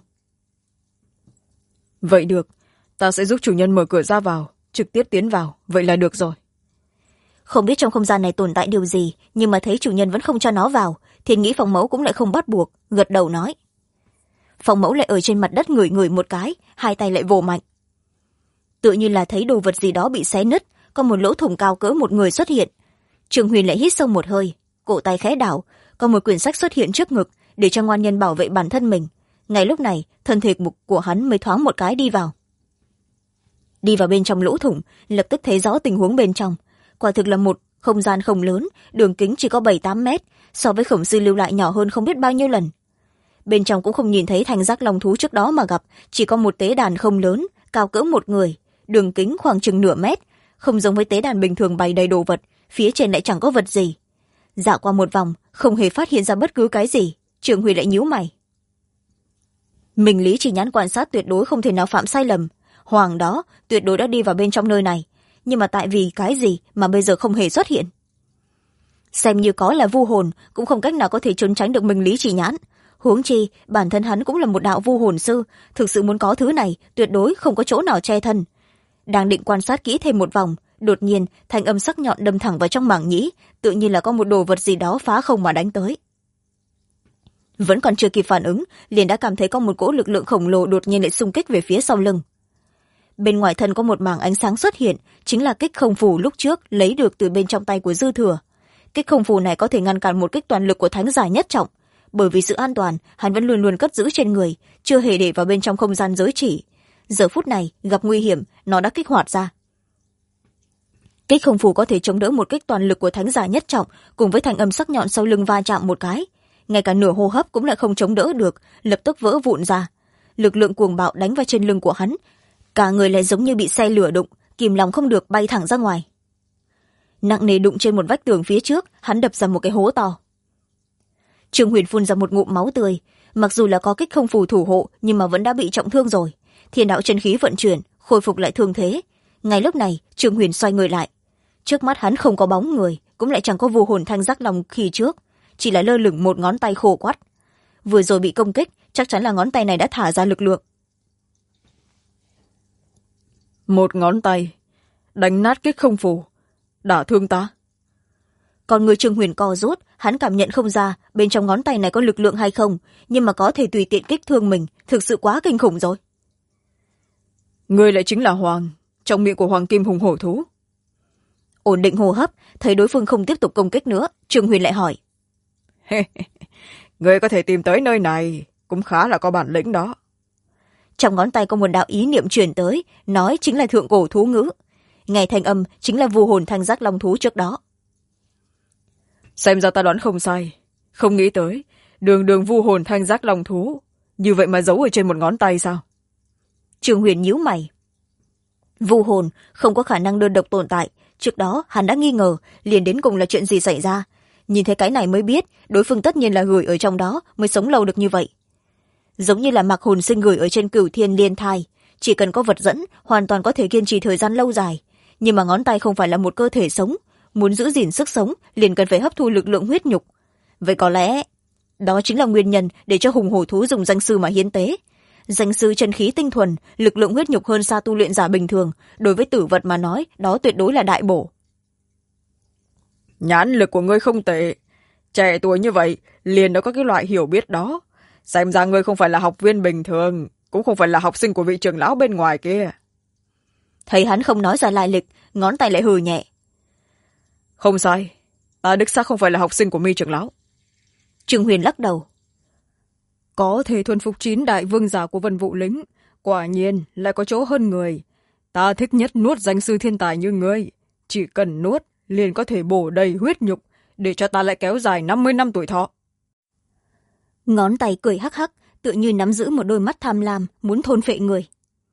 Vậy được, ta sẽ giúp chủ nhân mở cửa ra vào, trực tiếp tiến vào, vậy là được rồi. Không biết trong không gian này tồn tại điều gì, nhưng mà thấy chủ nhân vẫn không cho nó vào, thiên nghĩ phong mẫu cũng lại không bắt buộc, gật đầu nói. Phong mẫu lại ở trên mặt đất ngửi ngửi một cái, hai tay lại vồ mạnh. Tựa như là thấy đồ vật gì đó bị xé nứt, có một lỗ thủng cao cỡ một người xuất hiện. Trương Huyền lại hít sâu một hơi, cổ tay khẽ đảo, có một quyển sách xuất hiện trước ngực để cho ngoan nhân bảo vệ bản thân mình. Ngay lúc này, thân thể của hắn mới thoáng một cái đi vào. Đi vào bên trong lỗ thủng, lập tức thấy rõ tình huống bên trong. Quả thực là một không gian không lớn, đường kính chỉ có 7-8 mét, so với Khổng sư lưu lại nhỏ hơn không biết bao nhiêu lần. Bên trong cũng không nhìn thấy thành giác long thú trước đó mà gặp, chỉ có một tế đàn không lớn, cao cỡ một người, đường kính khoảng chừng nửa mét, không giống với tế đàn bình thường bày đầy đồ vật, phía trên lại chẳng có vật gì. Dạo qua một vòng, không hề phát hiện ra bất cứ cái gì, Trường Huy lại nhíu mày. Minh lý chỉ nhãn quan sát tuyệt đối không thể nào phạm sai lầm, Hoàng đó tuyệt đối đã đi vào bên trong nơi này, nhưng mà tại vì cái gì mà bây giờ không hề xuất hiện? Xem như có là vu hồn, cũng không cách nào có thể trốn tránh được Minh lý chỉ nhãn. Huống chi bản thân hắn cũng là một đạo vu hồn sư, thực sự muốn có thứ này tuyệt đối không có chỗ nào che thân. Đang định quan sát kỹ thêm một vòng, đột nhiên thanh âm sắc nhọn đâm thẳng vào trong mảng nhĩ, tự nhiên là có một đồ vật gì đó phá không mà đánh tới. Vẫn còn chưa kịp phản ứng, liền đã cảm thấy có một cỗ lực lượng khổng lồ đột nhiên lại xung kích về phía sau lưng. Bên ngoài thân có một mảng ánh sáng xuất hiện, chính là kích không phủ lúc trước lấy được từ bên trong tay của Dư Thừa. kích không phù này có thể ngăn cản một kích toàn lực của thánh giả nhất trọng. Bởi vì sự an toàn, hắn vẫn luôn luôn cất giữ trên người, chưa hề để vào bên trong không gian giới chỉ. Giờ phút này gặp nguy hiểm, nó đã kích hoạt ra. Kích không phù có thể chống đỡ một kích toàn lực của thánh giả nhất trọng, cùng với thanh âm sắc nhọn sau lưng va chạm một cái, ngay cả nửa hô hấp cũng lại không chống đỡ được, lập tức vỡ vụn ra. Lực lượng cuồng bạo đánh vào trên lưng của hắn, cả người lại giống như bị xe lửa đụng, kìm lòng không được bay thẳng ra ngoài. Nặng nề đụng trên một vách tường phía trước, hắn đập ra một cái hố to. Trương Huyền phun ra một ngụm máu tươi, mặc dù là có kích không phù thủ hộ nhưng mà vẫn đã bị trọng thương rồi. Thiên đạo chân khí vận chuyển, khôi phục lại thương thế. Ngay lúc này Trương Huyền xoay người lại, trước mắt hắn không có bóng người, cũng lại chẳng có vô hồn thanh giác long khi trước, chỉ là lơ lửng một ngón tay khô quắt. Vừa rồi bị công kích, chắc chắn là ngón tay này đã thả ra lực lượng. Một ngón tay đánh nát kích không phù, đả thương ta. Còn người Trương Huyền co rút, hắn cảm nhận không ra bên trong ngón tay này có lực lượng hay không, nhưng mà có thể tùy tiện kích thương mình, thực sự quá kinh khủng rồi. Ngươi lại chính là Hoàng, trong miệng của Hoàng Kim Hùng Hổ Thú. Ổn định hô hấp, thấy đối phương không tiếp tục công kích nữa, Trương Huyền lại hỏi. Ngươi có thể tìm tới nơi này, cũng khá là có bản lĩnh đó. Trong ngón tay có một đạo ý niệm truyền tới, nói chính là thượng cổ thú ngữ. Nghe thanh âm chính là vu hồn thanh giác long thú trước đó. Xem ra ta đoán không sai, không nghĩ tới đường đường vu hồn thanh giác long thú như vậy mà giấu ở trên một ngón tay sao? Trương Huyền nhíu mày. Vu hồn không có khả năng đơn độc tồn tại, trước đó hắn đã nghi ngờ, liền đến cùng là chuyện gì xảy ra. Nhìn thấy cái này mới biết đối phương tất nhiên là gửi ở trong đó mới sống lâu được như vậy. Giống như là mặc hồn sinh gửi ở trên Cửu Thiên Liên Thai, chỉ cần có vật dẫn hoàn toàn có thể kiên trì thời gian lâu dài. Nhưng mà ngón tay không phải là một cơ thể sống, muốn giữ gìn sức sống liền cần phải hấp thu lực lượng huyết nhục. Vậy có lẽ đó chính là nguyên nhân để cho hùng hổ thú dùng danh sư mà hiến tế. Danh sư chân khí tinh thuần, lực lượng huyết nhục hơn xa tu luyện giả bình thường, đối với tử vật mà nói đó tuyệt đối là đại bổ. Nhãn lực của ngươi không tệ, trẻ tuổi như vậy liền đã có cái loại hiểu biết đó. Xem ra ngươi không phải là học viên bình thường, cũng không phải là học sinh của vị trưởng lão bên ngoài kia. Thấy hắn không nói ra lai lịch, ngón tay lại hừ nhẹ. Không sai, ta đích xác không phải là học sinh của Mi trưởng lão. Trương Huyền lắc đầu. Có thể thuần phục 9 đại vương giả của Vân Vũ Lĩnh, quả nhiên lại có chỗ hơn người. Ta thích nhất nuốt danh sư thiên tài như ngươi, chỉ cần nuốt liền có thể bổ đầy huyết nhục, để cho ta lại kéo dài 50 năm tuổi thọ. Ngón tay cười hắc hắc, tự như nắm giữ một đôi mắt tham lam, muốn thôn phệ người.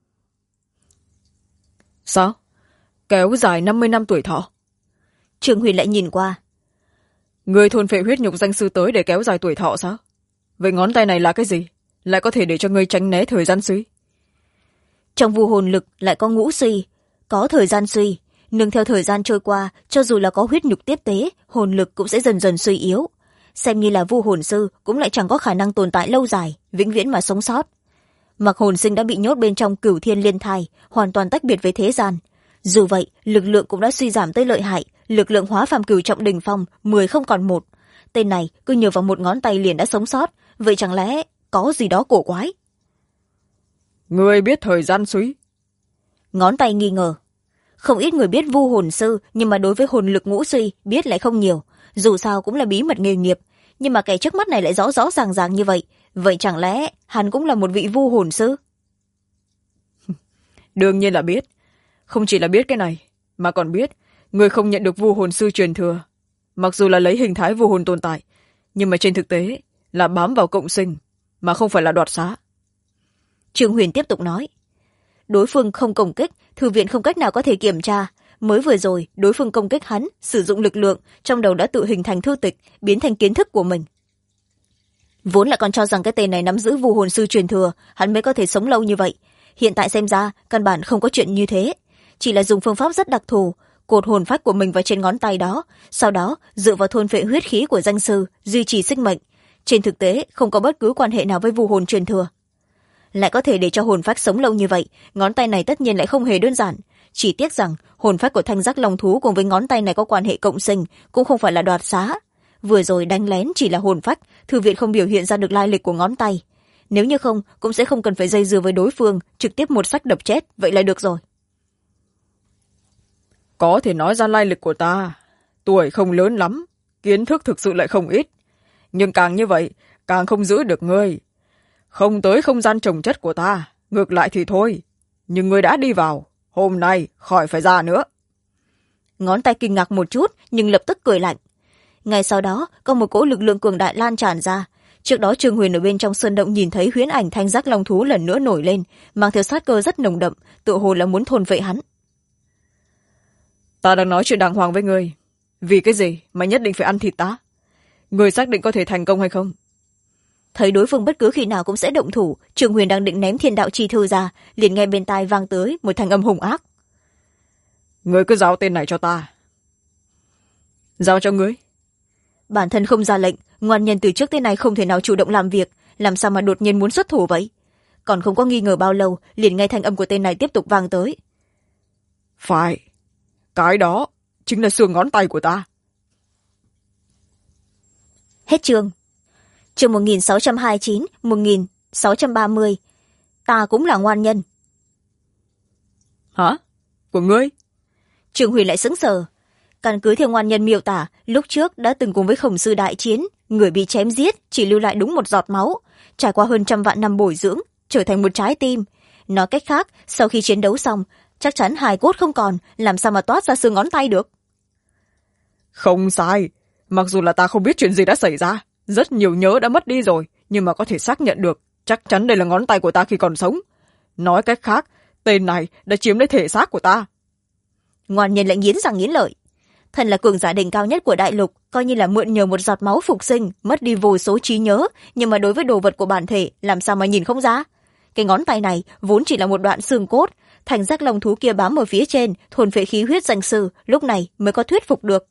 Sao? Kéo dài 50 năm tuổi thọ? Trương Huyền lại nhìn qua. Ngươi thôn phệ huyết nhục danh sư tới để kéo dài tuổi thọ sao? Vậy ngón tay này là cái gì? Lại có thể để cho ngươi tránh né thời gian suy? Trong vu hồn lực lại có ngũ suy, có thời gian suy. Nương theo thời gian trôi qua, cho dù là có huyết nhục tiếp tế, hồn lực cũng sẽ dần dần suy yếu. Xem như là vu hồn sư cũng lại chẳng có khả năng tồn tại lâu dài, vĩnh viễn mà sống sót. Mặc hồn sinh đã bị nhốt bên trong Cửu Thiên Liên Thai, hoàn toàn tách biệt với thế gian. Dù vậy, lực lượng cũng đã suy giảm tới lợi hại, lực lượng hóa phàm cửu trọng đỉnh phong 10 không còn 1. Tên này cứ nhờ vào một ngón tay liền đã sống sót, vậy chẳng lẽ có gì đó cổ quái? Ngươi biết thời gian suy? Ngón tay nghi ngờ. Không ít người biết vu hồn sư, nhưng mà đối với hồn lực ngũ suy biết lại không nhiều, dù sao cũng là bí mật nghề nghiệp. Nhưng mà kẻ trước mắt này lại rõ rõ ràng ràng như vậy, vậy chẳng lẽ hắn cũng là một vị vu hồn sư? Đương nhiên là biết. Không chỉ là biết cái này, mà còn biết người không nhận được vu hồn sư truyền thừa. Mặc dù là lấy hình thái vu hồn tồn tại, nhưng mà trên thực tế là bám vào cộng sinh, mà không phải là đoạt xá. Trương Huyền tiếp tục nói. Đối phương không công kích, thư viện không cách nào có thể kiểm tra. Mới vừa rồi đối phương công kích hắn, sử dụng lực lượng, trong đầu đã tự hình thành thư tịch, biến thành kiến thức của mình. Vốn là còn cho rằng cái tên này nắm giữ vu hồn sư truyền thừa, hắn mới có thể sống lâu như vậy. Hiện tại xem ra căn bản không có chuyện như thế, chỉ là dùng phương pháp rất đặc thù, cột hồn phách của mình vào trên ngón tay đó, sau đó dựa vào thôn phệ huyết khí của danh sư duy trì sinh mệnh. Trên thực tế không có bất cứ quan hệ nào với vu hồn truyền thừa. Lại có thể để cho hồn phách sống lâu như vậy, ngón tay này tất nhiên lại không hề đơn giản. Chỉ tiếc rằng hồn phách của thanh giác long thú cùng với ngón tay này có quan hệ cộng sinh, cũng không phải là đoạt xá. Vừa rồi đánh lén chỉ là hồn phách, thư viện không biểu hiện ra được lai lịch của ngón tay. Nếu như không, cũng sẽ không cần phải dây dưa với đối phương, trực tiếp một sách đập chết, vậy là được rồi. Có thể nói ra lai lịch của ta, tuổi không lớn lắm, kiến thức thực sự lại không ít, nhưng càng như vậy càng không giữ được ngươi. Không tới không gian trồng chất của ta, ngược lại thì thôi, nhưng ngươi đã đi vào, hôm nay khỏi phải ra nữa. Ngón tay kinh ngạc một chút nhưng lập tức cười lạnh. Ngay sau đó có một cỗ lực lượng cường đại lan tràn ra. Trước đó Trương Huyền ở bên trong sơn động nhìn thấy huyễn ảnh thanh giác long thú lần nữa nổi lên, mang theo sát cơ rất nồng đậm, tựa hồ là muốn thôn phệ hắn. Ta đang nói chuyện đàng hoàng với ngươi, vì cái gì mà nhất định phải ăn thịt ta? Ngươi xác định có thể thành công hay không? Thấy đối phương bất cứ khi nào cũng sẽ động thủ, Trương Huyền đang định ném thiên đạo chi thư ra, liền nghe bên tai vang tới một thanh âm hùng ác. Ngươi cứ giao tên này cho ta. Giao cho ngươi. Bản thân không ra lệnh, ngoan nhân từ trước tới nay không thể nào chủ động làm việc, làm sao mà đột nhiên muốn xuất thủ vậy? Còn không có nghi ngờ bao lâu, liền nghe thanh âm của tên này tiếp tục vang tới. Phải, cái đó chính là xương ngón tay của ta. Hết chương. Chương 1629, 1630. Ta cũng là ngoan nhân. Hả? Của ngươi? Trương Huyền lại sững sờ. Căn cứ theo ngoan nhân miêu tả, lúc trước đã từng cùng với Khổng Sư đại chiến, người bị chém giết chỉ lưu lại đúng một giọt máu, trải qua hơn 100 vạn năm bồi dưỡng, trở thành một trái tim. Nói cách khác, sau khi chiến đấu xong, chắc chắn hài cốt không còn, làm sao mà toát ra xương ngón tay được? Không sai, mặc dù là ta không biết chuyện gì đã xảy ra, rất nhiều nhớ đã mất đi rồi, nhưng mà có thể xác nhận được, chắc chắn đây là ngón tay của ta khi còn sống. Nói cách khác, tên này đã chiếm lấy thể xác của ta. Ngoan nhân lại nghiến răng nghiến lợi. Thần là cường giả đỉnh cao nhất của đại lục, coi như là mượn nhờ một giọt máu phục sinh, mất đi vô số trí nhớ, nhưng mà đối với đồ vật của bản thể, làm sao mà nhìn không ra? Cái ngón tay này vốn chỉ là một đoạn xương cốt, thành giác long thú kia bám ở phía trên, thuần phệ khí huyết danh sư, lúc này mới có thuyết phục được.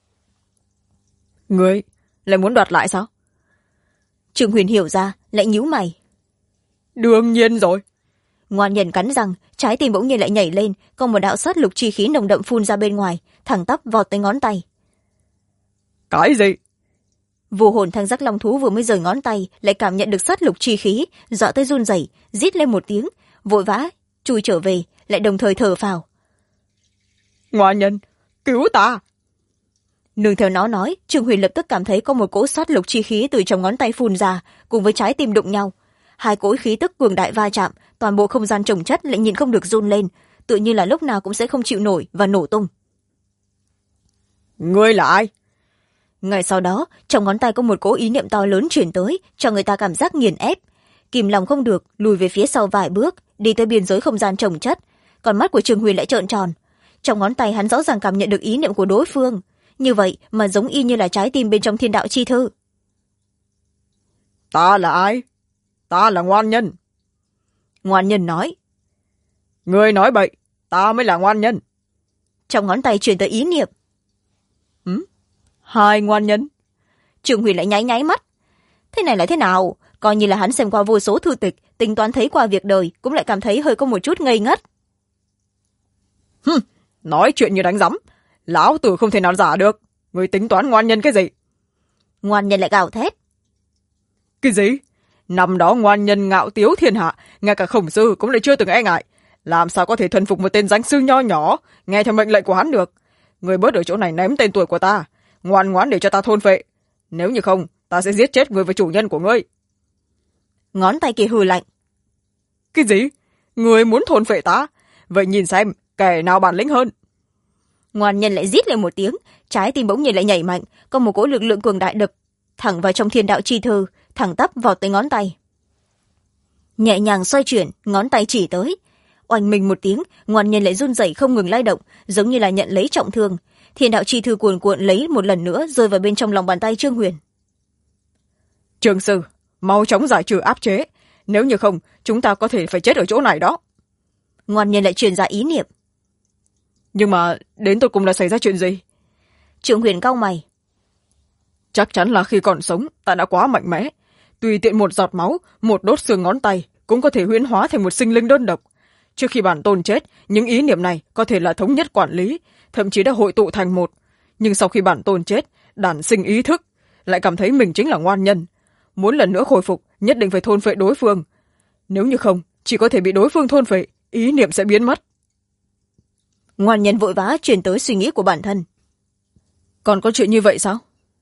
Ngươi lại muốn đoạt lại sao? Trương Huyền hiểu ra, lại nhíu mày. Đương nhiên rồi. Ngoan nhân cắn răng, trái tim bỗng nhiên lại nhảy lên, có một đạo sát lục chi khí nồng đậm phun ra bên ngoài, thẳng tắp vọt tới ngón tay. Cái gì? Vô hồn thanh giác long thú vừa mới rời ngón tay, lại cảm nhận được sát lục chi khí, dọa tới run rẩy, rít lên một tiếng, vội vã chui trở về, lại đồng thời thở phào. Ngoan nhân, cứu ta! Nương theo nó nói, Trương Huyền lập tức cảm thấy có một cỗ sát lục chi khí từ trong ngón tay phun ra, cùng với trái tim đụng nhau. Hai cỗ khí tức cường đại va chạm, toàn bộ không gian trồng chất lại nhìn không được run lên, tự như là lúc nào cũng sẽ không chịu nổi và nổ tung. Ngươi là ai? Ngay sau đó, trong ngón tay có một cỗ ý niệm to lớn chuyển tới, cho người ta cảm giác nghiền ép. Kìm lòng không được, lùi về phía sau vài bước, đi tới biên giới không gian trồng chất. Còn mắt của Trương Huyền lại trợn tròn. Trong ngón tay hắn rõ ràng cảm nhận được ý niệm của đối phương. Như vậy mà giống y như là trái tim bên trong thiên đạo chi thư. Ta là ai? Ta là ngoan nhân. Ngoan nhân nói. Ngươi nói bậy, ta mới là ngoan nhân. Trong ngón tay truyền tới ý niệm. Hai ngoan nhân. Trương Huyền lại nháy nháy mắt. Thế này là thế nào? Coi như là hắn xem qua vô số thư tịch, tính toán thấy qua việc đời, cũng lại cảm thấy hơi có một chút ngây ngất. Nói chuyện như đánh rắm, lão tử không thể nào giả được. Ngươi tính toán ngoan nhân cái gì? Ngoan nhân lại gào thét. Cái gì? Năm đó ngoan nhân ngạo tiếu thiên hạ, ngay cả Khổng Sư cũng lại chưa từng e ngại. Làm sao có thể thuần phục một tên danh sư nho nhỏ, nghe theo mệnh lệnh của hắn được? Ngươi bớt ở chỗ này ném tên tuổi của ta, ngoan ngoãn để cho ta thôn phệ. Nếu như không, ta sẽ giết chết ngươi và chủ nhân của ngươi. Ngón tay kia hừ lạnh. Cái gì? Ngươi muốn thôn phệ ta? Vậy nhìn xem, kẻ nào bản lĩnh hơn? Ngoan nhân lại rít lên một tiếng, trái tim bỗng nhiên lại nhảy mạnh, có một cỗ lực lượng cường đại đập thẳng vào trong thiên đạo chi thư, thẳng tắp vào tới ngón tay. Nhẹ nhàng xoay chuyển, ngón tay chỉ tới. Oanh mình một tiếng, ngoan nhân lại run rẩy không ngừng lay động, giống như là nhận lấy trọng thương. Thiên đạo chi thư cuồn cuộn lấy một lần nữa rơi vào bên trong lòng bàn tay Trương Huyền. Trương sư, mau chóng giải trừ áp chế, nếu như không, chúng ta có thể phải chết ở chỗ này đó. Ngoan nhân lại truyền ra ý niệm. Nhưng mà đến tột cùng là xảy ra chuyện gì? Trương Huyền cau mày. Chắc chắn là khi còn sống, ta đã quá mạnh mẽ. Tùy tiện một giọt máu, một đốt xương ngón tay cũng có thể huyễn hóa thành một sinh linh đơn độc. Trước khi bản tôn chết, những ý niệm này có thể là thống nhất quản lý, thậm chí đã hội tụ thành một. Nhưng sau khi bản tôn chết, đản sinh ý thức, lại cảm thấy mình chính là ngoan nhân. Muốn lần nữa khôi phục, nhất định phải thôn phệ đối phương. Nếu như không, chỉ có thể bị đối phương thôn phệ, ý niệm sẽ biến mất. Ngoan nhân vội vã truyền tới suy nghĩ của bản thân. Còn có chuyện như vậy sao?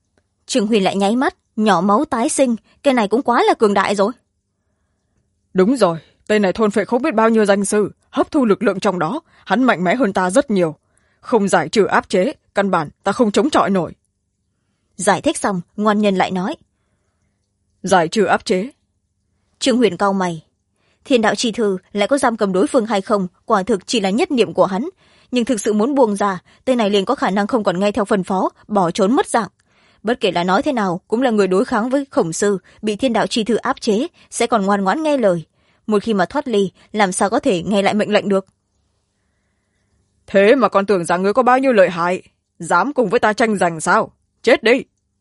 Trương Huyền lại nháy mắt, nhỏ máu tái sinh, cái này cũng quá là cường đại rồi. Đúng rồi, tên này thôn phệ không biết bao nhiêu danh sư, hấp thu lực lượng trong đó, hắn mạnh mẽ hơn ta rất nhiều. Không giải trừ áp chế, căn bản ta không chống chọi nổi. Giải thích xong, ngoan nhân lại nói. Giải trừ áp chế. Trương Huyền cau mày. Thiên đạo chi thư lại có giam cầm đối phương hay không, quả thực chỉ là nhất niệm của hắn. Nhưng thực sự muốn buông ra, tên này liền có khả năng không còn nghe theo phân phó, bỏ trốn mất dạng. Bất kể là nói thế nào, cũng là người đối kháng với khổng sư, bị thiên đạo chi thư áp chế, sẽ còn ngoan ngoãn nghe lời. Một khi mà thoát ly, làm sao có thể nghe lại mệnh lệnh được. Thế mà còn tưởng rằng ngươi có bao nhiêu lợi hại, dám cùng với ta tranh giành sao? Chết đi!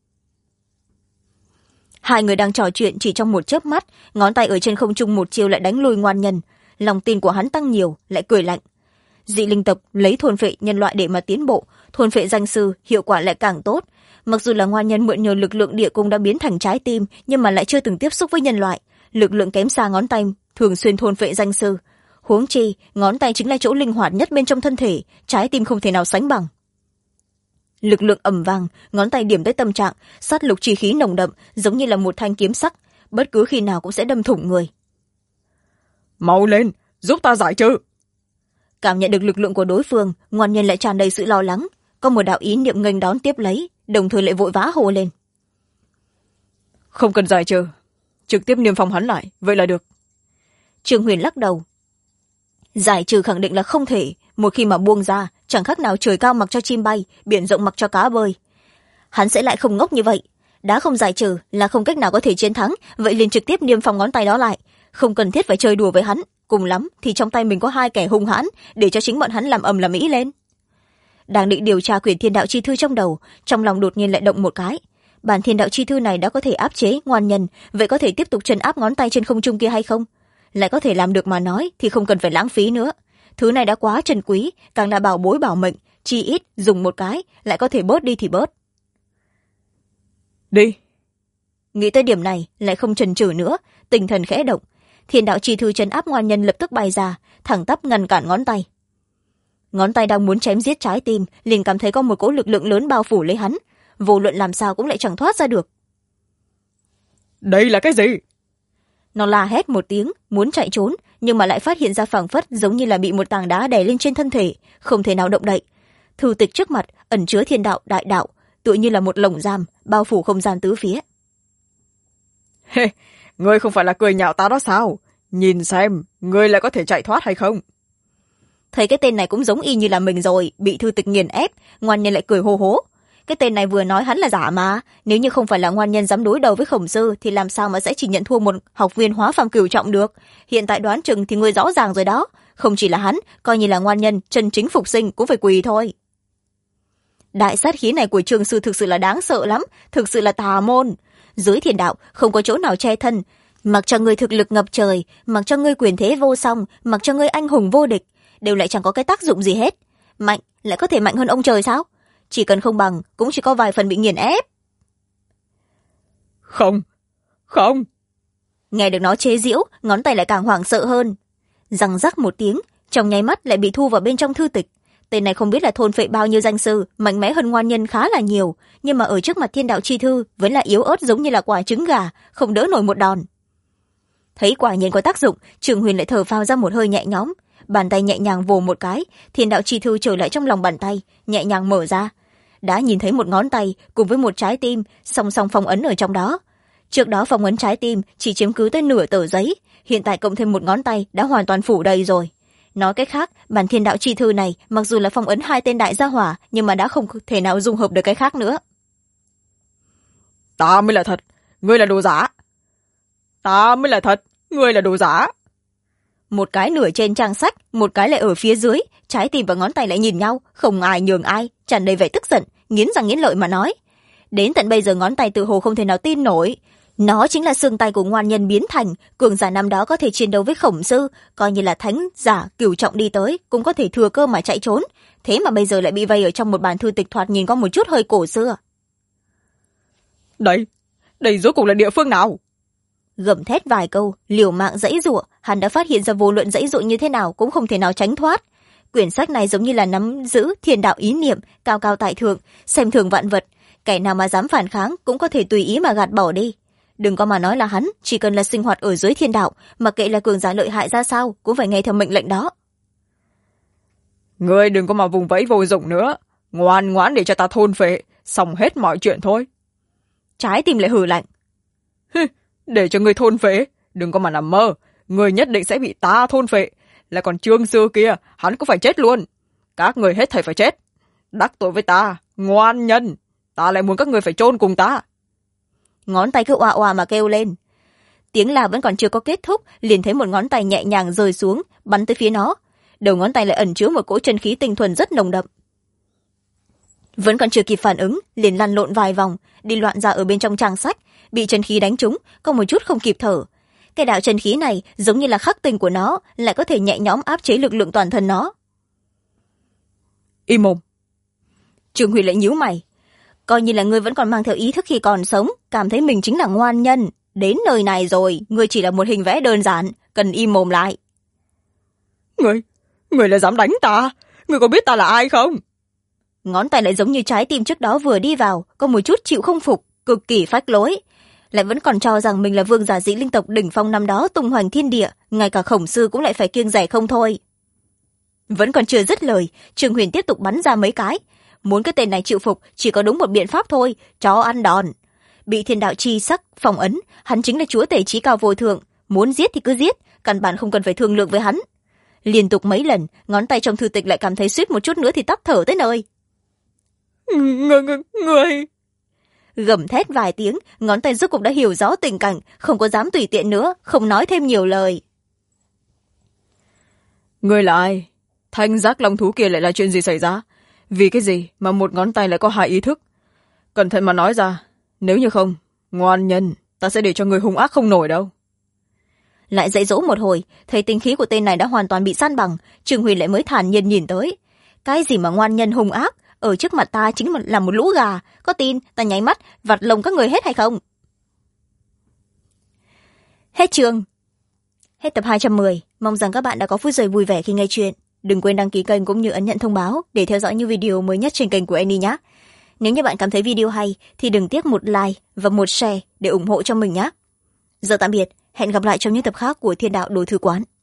Hai người đang trò chuyện, chỉ trong một chớp mắt, ngón tay ở trên không trung một chiêu lại đánh lui ngoan nhân. Lòng tin của hắn tăng nhiều, lại cười lạnh. Dị linh tộc lấy thôn phệ nhân loại để mà tiến bộ, thôn phệ danh sư hiệu quả lại càng tốt. Mặc dù là ngoan nhân mượn nhờ lực lượng địa cung đã biến thành trái tim, nhưng mà lại chưa từng tiếp xúc với nhân loại, lực lượng kém xa ngón tay thường xuyên thôn phệ danh sư. Huống chi ngón tay chính là chỗ linh hoạt nhất bên trong thân thể, trái tim không thể nào sánh bằng. Lực lượng ầm vang, ngón tay điểm tới tâm trạng, sát lục chi khí nồng đậm, giống như là một thanh kiếm sắc, bất cứ khi nào cũng sẽ đâm thủng người. Mau lên, giúp ta giải trừ! Cảm nhận được lực lượng của đối phương, ngoan nhân lại tràn đầy sự lo lắng, có một đạo ý niệm nghênh đón tiếp lấy, đồng thời lại vội vã hô lên. Không cần giải trừ, trực tiếp niêm phong hắn lại, vậy là được. Trương Huyền lắc đầu. Giải trừ khẳng định là không thể, một khi mà buông ra, chẳng khác nào trời cao mặc cho chim bay, biển rộng mặc cho cá bơi. Hắn sẽ lại không ngốc như vậy, đã không giải trừ là không cách nào có thể chiến thắng, vậy liền trực tiếp niêm phong ngón tay đó lại, không cần thiết phải chơi đùa với hắn, cùng lắm thì trong tay mình có hai kẻ hung hãn, để cho chính bọn hắn làm ầm làm ĩ lên. Đang định điều tra quyển thiên đạo chi thư trong đầu, trong lòng đột nhiên lại động một cái. Bản thiên đạo chi thư này đã có thể áp chế ngoan nhân, vậy có thể tiếp tục trấn áp ngón tay trên không trung kia hay không? Lại có thể làm được mà nói thì không cần phải lãng phí nữa. Thứ này đã quá trân quý, càng là bảo bối bảo mệnh, chi ít dùng một cái lại có thể bớt đi thì bớt. Đi! Nghĩ tới điểm này lại không chần chừ nữa, tinh thần khẽ động, thiên đạo chi thư trấn áp ngoan nhân lập tức bay ra, thẳng tắp ngăn cản ngón tay. Ngón tay đang muốn chém giết trái tim, liền cảm thấy có một cỗ lực lượng lớn bao phủ lấy hắn, vô luận làm sao cũng lại chẳng thoát ra được. Đây là cái gì? Nó la hét một tiếng, muốn chạy trốn, nhưng mà lại phát hiện ra phảng phất giống như là bị một tảng đá đè lên trên thân thể, không thể nào động đậy. Thư tịch trước mặt ẩn chứa thiên đạo đại đạo, tựa như là một lồng giam, bao phủ không gian tứ phía. Ngươi không phải là cười nhạo ta đó sao? Nhìn xem, ngươi lại có thể chạy thoát hay không? Thấy cái tên này cũng giống y như là mình rồi, bị thư tịch nghiền ép, ngoan nhân lại cười hô hố. Cái tên này vừa nói hắn là giả mà, nếu như không phải là ngoan nhân dám đối đầu với khổng sư thì làm sao mà sẽ chỉ nhận thua một học viên hóa phàm cửu trọng được. Hiện tại đoán chừng thì ngươi rõ ràng rồi đó, không chỉ là hắn, coi như là ngoan nhân chân chính phục sinh cũng phải quỳ thôi. Đại sát khí này của Trương sư thực sự là đáng sợ lắm, thực sự là tà môn. Dưới thiên đạo không có chỗ nào che thân, mặc cho ngươi thực lực ngập trời, mặc cho ngươi quyền thế vô song, mặc cho ngươi anh hùng vô địch, đều lại chẳng có cái tác dụng gì hết. Mạnh lại có thể mạnh hơn ông trời sao? Chỉ cần không bằng cũng chỉ có vài phần bị nghiền ép. Không, không. Nghe được nó chế giễu, ngón tay lại càng hoảng sợ hơn. Răng rắc một tiếng, trong nháy mắt lại bị thu vào bên trong thư tịch. Tên này không biết là thôn phệ bao nhiêu danh sư, mạnh mẽ hơn ngoan nhân khá là nhiều, nhưng mà ở trước mặt thiên đạo chi thư vẫn là yếu ớt giống như là quả trứng gà, không đỡ nổi một đòn. Thấy quả nhiên có tác dụng, Trường Huyền lại thở phào ra một hơi nhẹ nhõm, bàn tay nhẹ nhàng vồ một cái, thiên đạo chi thư trở lại trong lòng bàn tay, nhẹ nhàng mở ra. Đã nhìn thấy một ngón tay cùng với một trái tim song song phong ấn ở trong đó. Trước đó phong ấn trái tim chỉ chiếm cứ tới nửa tờ giấy, hiện tại cộng thêm một ngón tay đã hoàn toàn phủ đầy rồi. Nói cách khác, bản thiên đạo chi thư này mặc dù là phong ấn hai tên đại gia hỏa, nhưng mà đã không thể nào dung hợp được cái khác nữa. Ta mới là thật, ngươi là đồ giả. Ta mới là thật, ngươi là đồ giả. Một cái nửa trên trang sách, một cái lại ở phía dưới, trái tim và ngón tay lại nhìn nhau, không ai nhường ai, tràn đầy vẻ tức giận, nghiến răng nghiến lợi mà nói. Đến tận bây giờ ngón tay tự hồ không thể nào tin nổi. Nó chính là xương tay của ngoan nhân biến thành, cường giả năm đó có thể chiến đấu với khổng sư, coi như là thánh giả cửu trọng đi tới, cũng có thể thừa cơ mà chạy trốn. Thế mà bây giờ lại bị vây ở trong một bản thư tịch thoạt nhìn có một chút hơi cổ xưa. Đây rốt cuộc là địa phương nào? Gầm thét vài câu, liều mạng giãy giụa, hắn đã phát hiện ra vô luận giãy giụa như thế nào cũng không thể nào tránh thoát. Quyển sách này giống như là nắm giữ thiên đạo ý niệm, cao cao tại thượng, xem thường vạn vật, kẻ nào mà dám phản kháng cũng có thể tùy ý mà gạt bỏ đi. Đừng có mà nói là hắn chỉ cần là sinh hoạt ở dưới thiên đạo, mà kệ là cường giả lợi hại ra sao cũng phải nghe theo mệnh lệnh đó. Ngươi đừng có mà vùng vẫy vô dụng nữa, ngoan ngoãn để cho ta thôn phệ, xong hết mọi chuyện thôi. Trái tim lại hừ lạnh. Để cho ngươi thôn phệ, đừng có mà nằm mơ, ngươi nhất định sẽ bị ta thôn phệ. Là còn Trương Sư kia, hắn cũng phải chết luôn. Các người hết thảy phải chết. Đắc tội với ta, ngoan nhân, ta lại muốn các người phải chôn cùng ta. Ngón tay cứ oà oà mà kêu lên. Tiếng la vẫn còn chưa có kết thúc, liền thấy một ngón tay nhẹ nhàng rơi xuống, bắn tới phía nó. Đầu ngón tay lại ẩn chứa một cỗ chân khí tinh thuần rất nồng đậm. Vẫn còn chưa kịp phản ứng, liền lăn lộn vài vòng, đi loạn ra ở bên trong trang sách, bị chân khí đánh trúng, có một chút không kịp thở. Cái đạo chân khí này giống như là khắc tinh của nó, lại có thể nhẹ nhõm áp chế lực lượng toàn thân nó. Im mồm. Trương Huy lại nhíu mày. Coi như là ngươi vẫn còn mang theo ý thức khi còn sống, cảm thấy mình chính là ngoan nhân. Đến nơi này rồi, ngươi chỉ là một hình vẽ đơn giản, cần im mồm lại. Ngươi lại dám đánh ta? Ngươi có biết ta là ai không? Ngón tay lại giống như trái tim trước đó vừa đi vào, có một chút chịu không phục, cực kỳ phách lối. Lại vẫn còn cho rằng mình là vương giả dĩ linh tộc đỉnh phong năm đó tung hoành thiên địa, ngay cả Khổng Sư cũng lại phải kiêng rẻ không thôi. Vẫn còn chưa dứt lời, Trương Huyền tiếp tục bắn ra mấy cái. Muốn cái tên này chịu phục chỉ có đúng một biện pháp thôi, cho ăn đòn. Bị thiên đạo chi sắc phong ấn, hắn chính là chúa tể trí cao vô thượng, muốn giết thì cứ giết, căn bản không cần phải thương lượng với hắn. Liên tục mấy lần, ngón tay trong thư tịch lại cảm thấy suýt một chút nữa thì tắt thở tới nơi. Người Gầm thét vài tiếng, ngón tay rốt cục đã hiểu rõ tình cảnh, không có dám tùy tiện nữa, không nói thêm nhiều lời. Người là ai? Thanh giác long thú kia lại là chuyện gì xảy ra? Vì cái gì mà một ngón tay lại có hai ý thức? Cẩn thận mà nói ra, nếu như không, ngoan nhân, ta sẽ để cho người hung ác không nổi đâu. Lại dạy dỗ một hồi, thấy tinh khí của tên này đã hoàn toàn bị san bằng, Trương Huyền lại mới thản nhiên nhìn tới. Cái gì mà ngoan nhân hung ác, ở trước mặt ta chính là một lũ gà, có tin ta nháy mắt vặt lồng các người hết hay không? Hết chương. Hết tập 210. Mong rằng các bạn đã có phút giây vui vẻ khi nghe chuyện. Đừng quên đăng ký kênh cũng như ấn nhận thông báo để theo dõi những video mới nhất trên kênh của Annie nhé. Nếu như bạn cảm thấy video hay thì đừng tiếc một like và một share để ủng hộ cho mình nhé. Giờ tạm biệt, hẹn gặp lại trong những tập khác của Thiên Đạo Đồ Thư Quán.